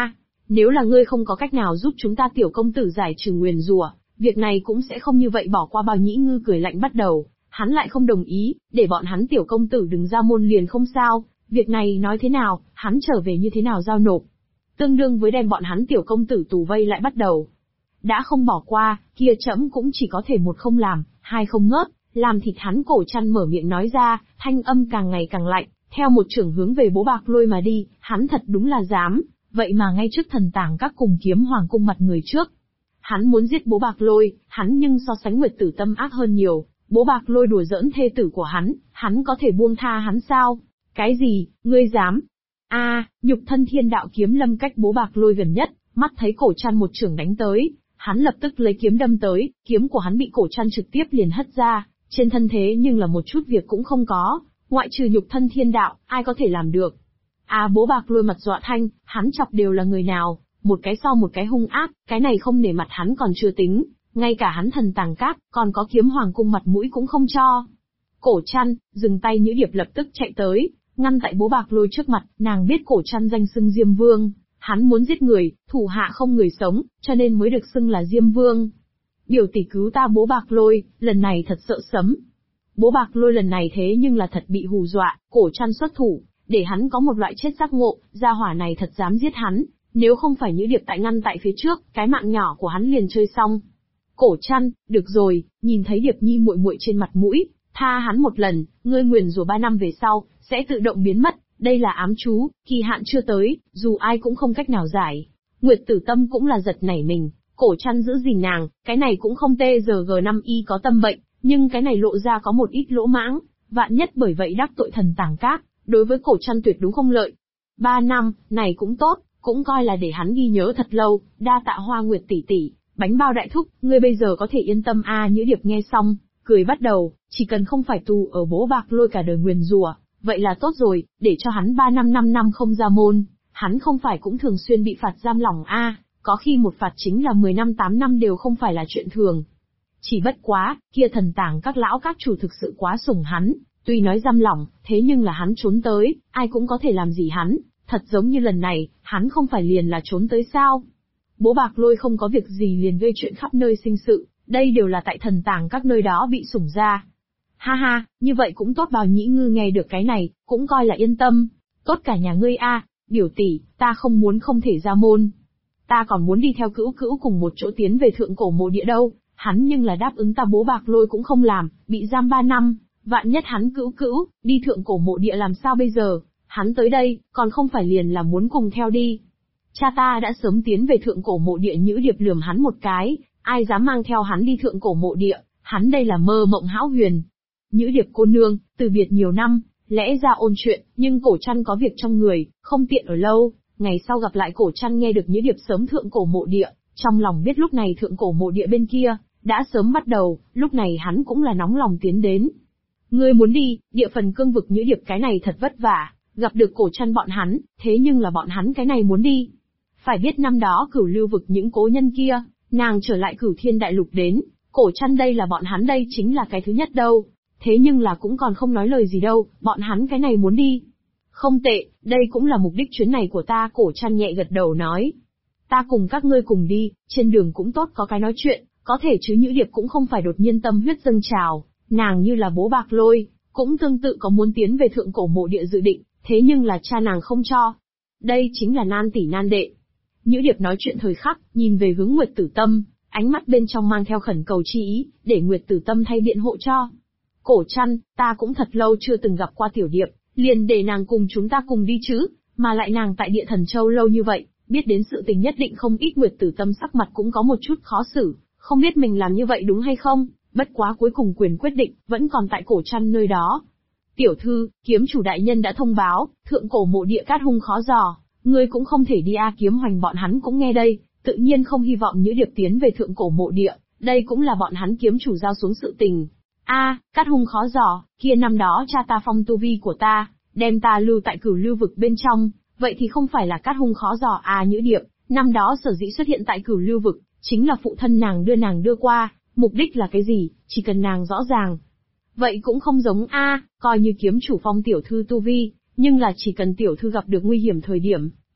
Nếu là ngươi không có cách nào giúp chúng ta tiểu công tử giải trừ nguyền rủa, việc này cũng sẽ không như vậy bỏ qua. Bào Nhĩ Ngư cười lạnh bắt đầu, hắn lại không đồng ý, để bọn hắn tiểu công tử đừng ra môn liền không sao, việc này nói thế nào, hắn trở về như thế nào giao nộp. Tương đương với đem bọn hắn tiểu công tử tù vây lại bắt đầu. Đã không bỏ qua, kia trẫm cũng chỉ có thể một không làm, hai không ngớt, làm thịt hắn. Cổ Trăn mở miệng nói ra, thanh âm càng ngày càng lạnh, theo một chưởng hướng về Bố Bạc Lôi mà đi. Hắn thật đúng là dám, vậy mà ngay trước Thần Tàng Các cùng Kiếm Hoàng cung mặt người trước. Hắn muốn giết Bố Bạc Lôi, hắn nhưng so sánh Nguyệt Tử Tâm ác hơn nhiều. Bố Bạc Lôi đùa giỡn thê tử của hắn có thể buông tha hắn sao? Cái gì, ngươi dám? Nhục thân thiên đạo kiếm lâm cách Bố Bạc Lôi gần nhất, mắt thấy Cổ Trăn một chưởng đánh tới, hắn lập tức lấy kiếm đâm tới, kiếm của hắn bị Cổ Trăn trực tiếp liền hất ra, trên thân thế nhưng là một chút việc cũng không có, ngoại trừ nhục thân thiên đạo, ai có thể làm được. Bố Bạc Lôi mặt dọa thanh, hắn chọc đều là người nào, một cái sau một cái hung ác, cái này không nể mặt hắn còn chưa tính, ngay cả hắn Thần Tàng Các, còn có Kiếm Hoàng cung mặt mũi cũng không cho. Cổ Trăn, dừng tay. Nhữ Điệp lập tức chạy tới, ngăn tại Bố Bạc Lôi trước mặt. Nàng biết Cổ Trăn danh xưng Diêm Vương, hắn muốn giết người, thủ hạ không người sống, cho nên mới được xưng là Diêm Vương. Biểu tỷ cứu ta. Bố Bạc Lôi, lần này thật sợ sấm. Bố Bạc Lôi lần này thế nhưng là thật bị hù dọa. Cổ Trăn xuất thủ, để hắn có một loại chết giác ngộ, gia hỏa này thật dám giết hắn, nếu không phải Nhữ Điệp tại ngăn tại phía trước, cái mạng nhỏ của hắn liền chơi xong. Cổ Trăn, được rồi, nhìn thấy Điệp Nhi muội muội trên mặt mũi, tha hắn một lần, ngươi nguyền rủa 3 năm về sau, sẽ tự động biến mất, đây là ám chú, kỳ hạn chưa tới, dù ai cũng không cách nào giải. Nguyệt Tử Tâm cũng là giật nảy mình, Cổ Trăn giữ gìn nàng, cái này cũng không tê giờ G5Y có tâm bệnh, nhưng cái này lộ ra có một ít lỗ mãng, vạn nhất bởi vậy đắc tội Thần Tàng Các, đối với Cổ Trăn tuyệt đúng không lợi. 3 năm, này cũng tốt, cũng coi là để hắn ghi nhớ thật lâu. Đa tạ Hoa Nguyệt tỷ tỷ, bánh bao đại thúc, ngươi bây giờ có thể yên tâm. Nhữ Điệp nghe xong, cười bắt đầu, chỉ cần không phải tù ở Bố Bạc Lôi cả đời nguyền rủa, vậy là tốt rồi, để cho hắn 3 năm 5 năm không ra môn, hắn không phải cũng thường xuyên bị phạt giam lỏng có khi một phạt chính là 10 năm 8 năm đều không phải là chuyện thường. Chỉ bất quá, kia Thần Tàng Các lão các chủ thực sự quá sủng hắn, tuy nói giam lỏng, thế nhưng là hắn trốn tới, ai cũng có thể làm gì hắn, thật giống như lần này, hắn không phải liền là trốn tới sao? Bố Bạc Lôi không có việc gì liền gây chuyện khắp nơi sinh sự, đây đều là tại Thần Tàng Các nơi đó bị sủng ra. Ha ha, như vậy cũng tốt. Bào Nhĩ Ngư nghe được cái này, cũng coi là yên tâm. Tốt cả nhà ngươi biểu tỷ, ta không muốn không thể ra môn. Ta còn muốn đi theo Cữu Cữu cùng một chỗ tiến về Thượng Cổ Mộ Địa đâu, hắn nhưng là đáp ứng ta. Bố Bạc Lôi cũng không làm, bị giam 3 năm, vạn nhất hắn Cữu Cữu đi Thượng Cổ Mộ Địa làm sao bây giờ, hắn tới đây, còn không phải liền là muốn cùng theo đi. Cha ta đã sớm tiến về Thượng Cổ Mộ Địa. Nhữ Điệp lườm hắn một cái, ai dám mang theo hắn đi Thượng Cổ Mộ Địa, hắn đây là mơ mộng hão huyền. Nhữ Điệp cô nương, từ biệt nhiều năm, lẽ ra ôn chuyện, nhưng Cổ Trăn có việc trong người, không tiện ở lâu. Ngày sau gặp lại Cổ Trăn nghe được Nhữ Điệp sớm Thượng Cổ Mộ Địa, trong lòng biết lúc này Thượng Cổ Mộ Địa bên kia đã sớm bắt đầu, lúc này hắn cũng là nóng lòng tiến đến. Ngươi muốn đi, địa phần cương vực. Nhữ Điệp cái này thật vất vả, gặp được Cổ Trăn bọn hắn, thế nhưng là bọn hắn cái này muốn đi. Phải biết năm đó Cửu Lưu vực những cố nhân kia, nàng trở lại Cửu Thiên Đại Lục đến, Cổ Trăn đây là bọn hắn đây chính là cái thứ nhất đâu. Thế nhưng là cũng còn không nói lời gì đâu, bọn hắn cái này muốn đi. Không tệ, đây cũng là mục đích chuyến này của ta. Cổ Trăn nhẹ gật đầu nói. Ta cùng các ngươi cùng đi, trên đường cũng tốt có cái nói chuyện, có thể chứ. Nhữ Điệp cũng không phải đột nhiên tâm huyết dâng trào, nàng như là Bố Bạc Lôi, cũng tương tự có muốn tiến về Thượng Cổ Mộ Địa dự định, thế nhưng là cha nàng không cho. Đây chính là nan tỷ nan đệ. Nhữ Điệp nói chuyện thời khắc, nhìn về hướng Nguyệt Tử Tâm, ánh mắt bên trong mang theo khẩn cầu chi ý, để Nguyệt Tử Tâm thay biện hộ cho. Cổ Trăn, ta cũng thật lâu chưa từng gặp qua Tiểu Điệp, liền để nàng cùng chúng ta cùng đi chứ, mà lại nàng tại Địa Thần Châu lâu như vậy, biết đến sự tình nhất định không ít. Nguyệt Tử Tâm sắc mặt cũng có một chút khó xử, không biết mình làm như vậy đúng hay không, bất quá cuối cùng quyền quyết định, vẫn còn tại Cổ Trăn nơi đó. Tiểu thư, kiếm chủ đại nhân đã thông báo, Thượng Cổ Mộ Địa cát hung khó dò, ngươi cũng không thể đi. Kiếm Hoành bọn hắn cũng nghe đây, tự nhiên không hy vọng Nhữ Điệp tiến về Thượng Cổ Mộ Địa, đây cũng là bọn hắn kiếm chủ giao xuống sự tình. Cát hung khó dò, kia năm đó cha ta phong tu vi của ta, đem ta lưu tại Cửu Lưu vực bên trong, vậy thì không phải là cát hung khó dò. Nhữ Điệp, năm đó sở dĩ xuất hiện tại Cửu Lưu vực, chính là phụ thân nàng đưa qua, mục đích là cái gì, chỉ cần nàng rõ ràng. Vậy cũng không giống coi như kiếm chủ phong tiểu thư tu vi, nhưng là chỉ cần tiểu thư gặp được nguy hiểm thời điểm,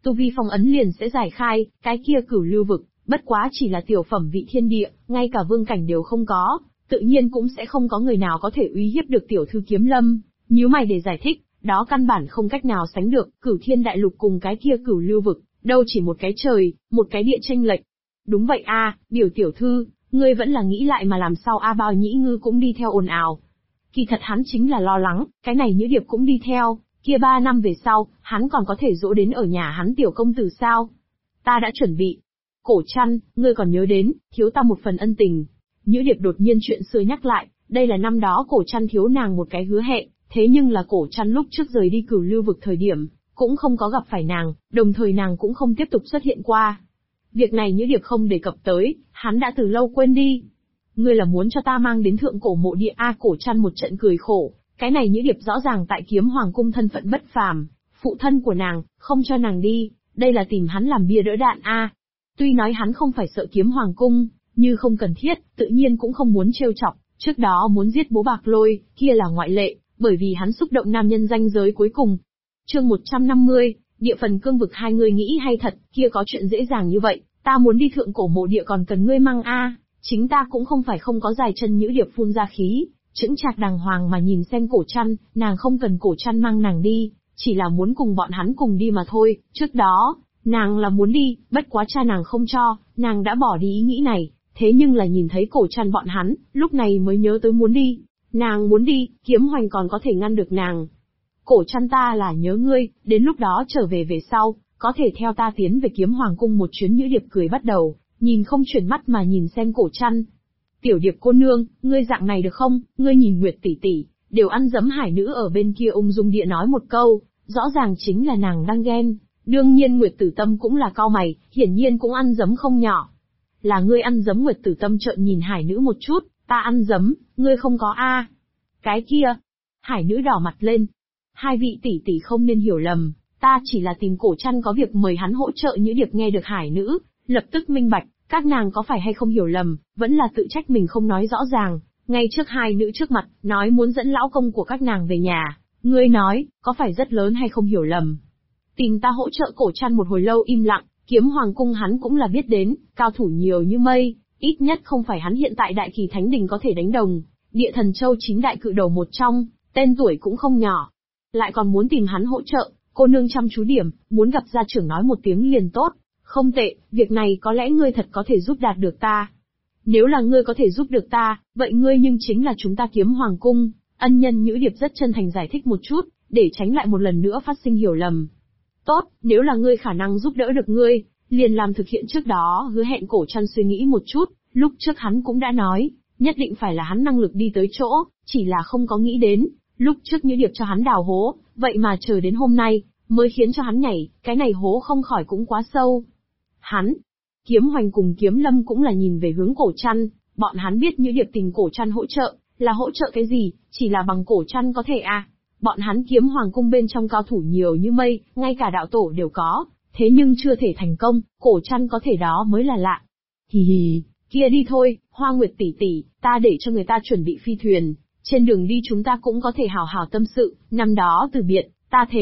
tu vi phong ấn liền sẽ giải khai, cái kia Cửu Lưu vực, bất quá chỉ là tiểu phẩm vị thiên địa, ngay cả vương cảnh đều không có, tự nhiên cũng sẽ không có người nào có thể uy hiếp được tiểu thư Kiếm Lâm. Nhíu mày để giải thích, đó căn bản không cách nào sánh được, Cửu Thiên Đại Lục cùng cái kia Cửu Lưu vực, đâu chỉ một cái trời, một cái địa chênh lệch. Đúng vậy a, biểu tiểu thư, ngươi vẫn là nghĩ lại mà làm sao a Bao Nhĩ Ngư cũng đi theo ồn ào. Kỳ thật hắn chính là lo lắng, cái này Nhữ Điệp cũng đi theo, kia 3 năm về sau, hắn còn có thể dỗ đến ở nhà hắn tiểu công tử sao? Ta đã chuẩn bị. Cổ Trăn, ngươi còn nhớ đến, thiếu ta một phần ân tình. Nhữ Điệp đột nhiên chuyện xưa nhắc lại, đây là năm đó Cổ Trăn thiếu nàng một cái hứa hẹn, thế nhưng là Cổ Trăn lúc trước rời đi Cửu Lưu vực thời điểm, cũng không có gặp phải nàng, đồng thời nàng cũng không tiếp tục xuất hiện qua. Việc này Nhữ Điệp không đề cập tới, hắn đã từ lâu quên đi. Ngươi là muốn cho ta mang đến thượng cổ mộ địa a Cổ Trăn một trận cười khổ, cái này Nhữ Điệp rõ ràng tại Kiếm Hoàng cung thân phận bất phàm, phụ thân của nàng, không cho nàng đi, đây là tìm hắn làm bia đỡ đạn a. Tuy nói hắn không phải sợ Kiếm Hoàng cung, như không cần thiết, tự nhiên cũng không muốn trêu chọc, trước đó muốn giết bố Bạc Lôi, kia là ngoại lệ, bởi vì hắn xúc động nam nhân ranh giới cuối cùng. Chương 150, địa phần cương vực hai người nghĩ hay thật, kia có chuyện dễ dàng như vậy, ta muốn đi thượng cổ mộ địa còn cần ngươi mang a, chính ta cũng không phải không có dài chân Nhữ Điệp phun ra khí, chững chạc đàng hoàng mà nhìn xem Cổ Trăn, nàng không cần Cổ Trăn mang nàng đi, chỉ là muốn cùng bọn hắn cùng đi mà thôi, trước đó, nàng là muốn đi, bất quá cha nàng không cho, nàng đã bỏ đi ý nghĩ này, thế nhưng là nhìn thấy Cổ Trăn bọn hắn, lúc này mới nhớ tới muốn đi. Nàng muốn đi, Kiếm Hoành còn có thể ngăn được nàng. Cổ Trăn ta là nhớ ngươi, đến lúc đó trở về về sau, có thể theo ta tiến về Kiếm Hoàng cung một chuyến. Nhữ Điệp cười bắt đầu, nhìn không chuyển mắt mà nhìn xem Cổ Trăn. Tiểu Điệp cô nương, ngươi dạng này được không, ngươi nhìn Nguyệt tỷ tỷ, đều ăn dấm hải nữ ở bên kia ung dung địa nói một câu, rõ ràng chính là nàng đang ghen. Đương nhiên Nguyệt Tử Tâm cũng là cau mày, hiển nhiên cũng ăn dấm không nhỏ. Là ngươi ăn dấm. Nguyệt Tử Tâm trợn nhìn hải nữ một chút, ta ăn dấm, ngươi không có a. Cái kia, hải nữ đỏ mặt lên. Hai vị tỷ tỷ không nên hiểu lầm, ta chỉ là tìm Cổ Trăn có việc mời hắn hỗ trợ. Nhữ Điệp nghe được hải nữ, lập tức minh bạch, các nàng có phải hay không hiểu lầm, vẫn là tự trách mình không nói rõ ràng, ngay trước hai nữ trước mặt, nói muốn dẫn lão công của các nàng về nhà. Ngươi nói, có phải rất lớn hay không hiểu lầm? Tìm ta hỗ trợ. Cổ Trăn một hồi lâu im lặng, Kiếm Hoàng cung hắn cũng là biết đến, cao thủ nhiều như mây, ít nhất không phải hắn hiện tại Đại Kỳ Thánh Đình có thể đánh đồng, Địa Thần Châu 9 đại cự đầu một trong, tên tuổi cũng không nhỏ. Lại còn muốn tìm hắn hỗ trợ, cô nương chăm chú điểm, muốn gặp gia trưởng nói một tiếng liền tốt. Không tệ, việc này có lẽ ngươi thật có thể giúp đạt được ta. Nếu là ngươi có thể giúp được ta, vậy ngươi nhưng chính là chúng ta Kiếm Hoàng cung. Ân nhân. Nhữ Điệp rất chân thành giải thích một chút, để tránh lại một lần nữa phát sinh hiểu lầm. Tốt, nếu là ngươi khả năng giúp đỡ được ngươi, liền làm thực hiện trước đó hứa hẹn. Cổ Trăn suy nghĩ một chút, lúc trước hắn cũng đã nói, nhất định phải là hắn năng lực đi tới chỗ, chỉ là không có nghĩ đến, lúc trước Nhữ Điệp cho hắn đào hố, vậy mà chờ đến hôm nay, mới khiến cho hắn nhảy, cái này hố không khỏi cũng quá sâu. Hắn, Kiếm Hoành cùng Kiếm Lâm cũng là nhìn về hướng Cổ Trăn, bọn hắn biết Nhữ Điệp tìm Cổ Trăn hỗ trợ, là hỗ trợ cái gì, chỉ là bằng Cổ Trăn có thể à. Bọn hắn Kiếm Hoàng cung bên trong cao thủ nhiều như mây, ngay cả đạo tổ đều có, thế nhưng chưa thể thành công, Cổ Trăn có thể đó mới là lạ. Hì hì, kia đi thôi, Hoa Nguyệt tỷ tỷ, ta để cho người ta chuẩn bị phi thuyền, trên đường đi chúng ta cũng có thể hào hào tâm sự, năm đó từ biệt, ta thề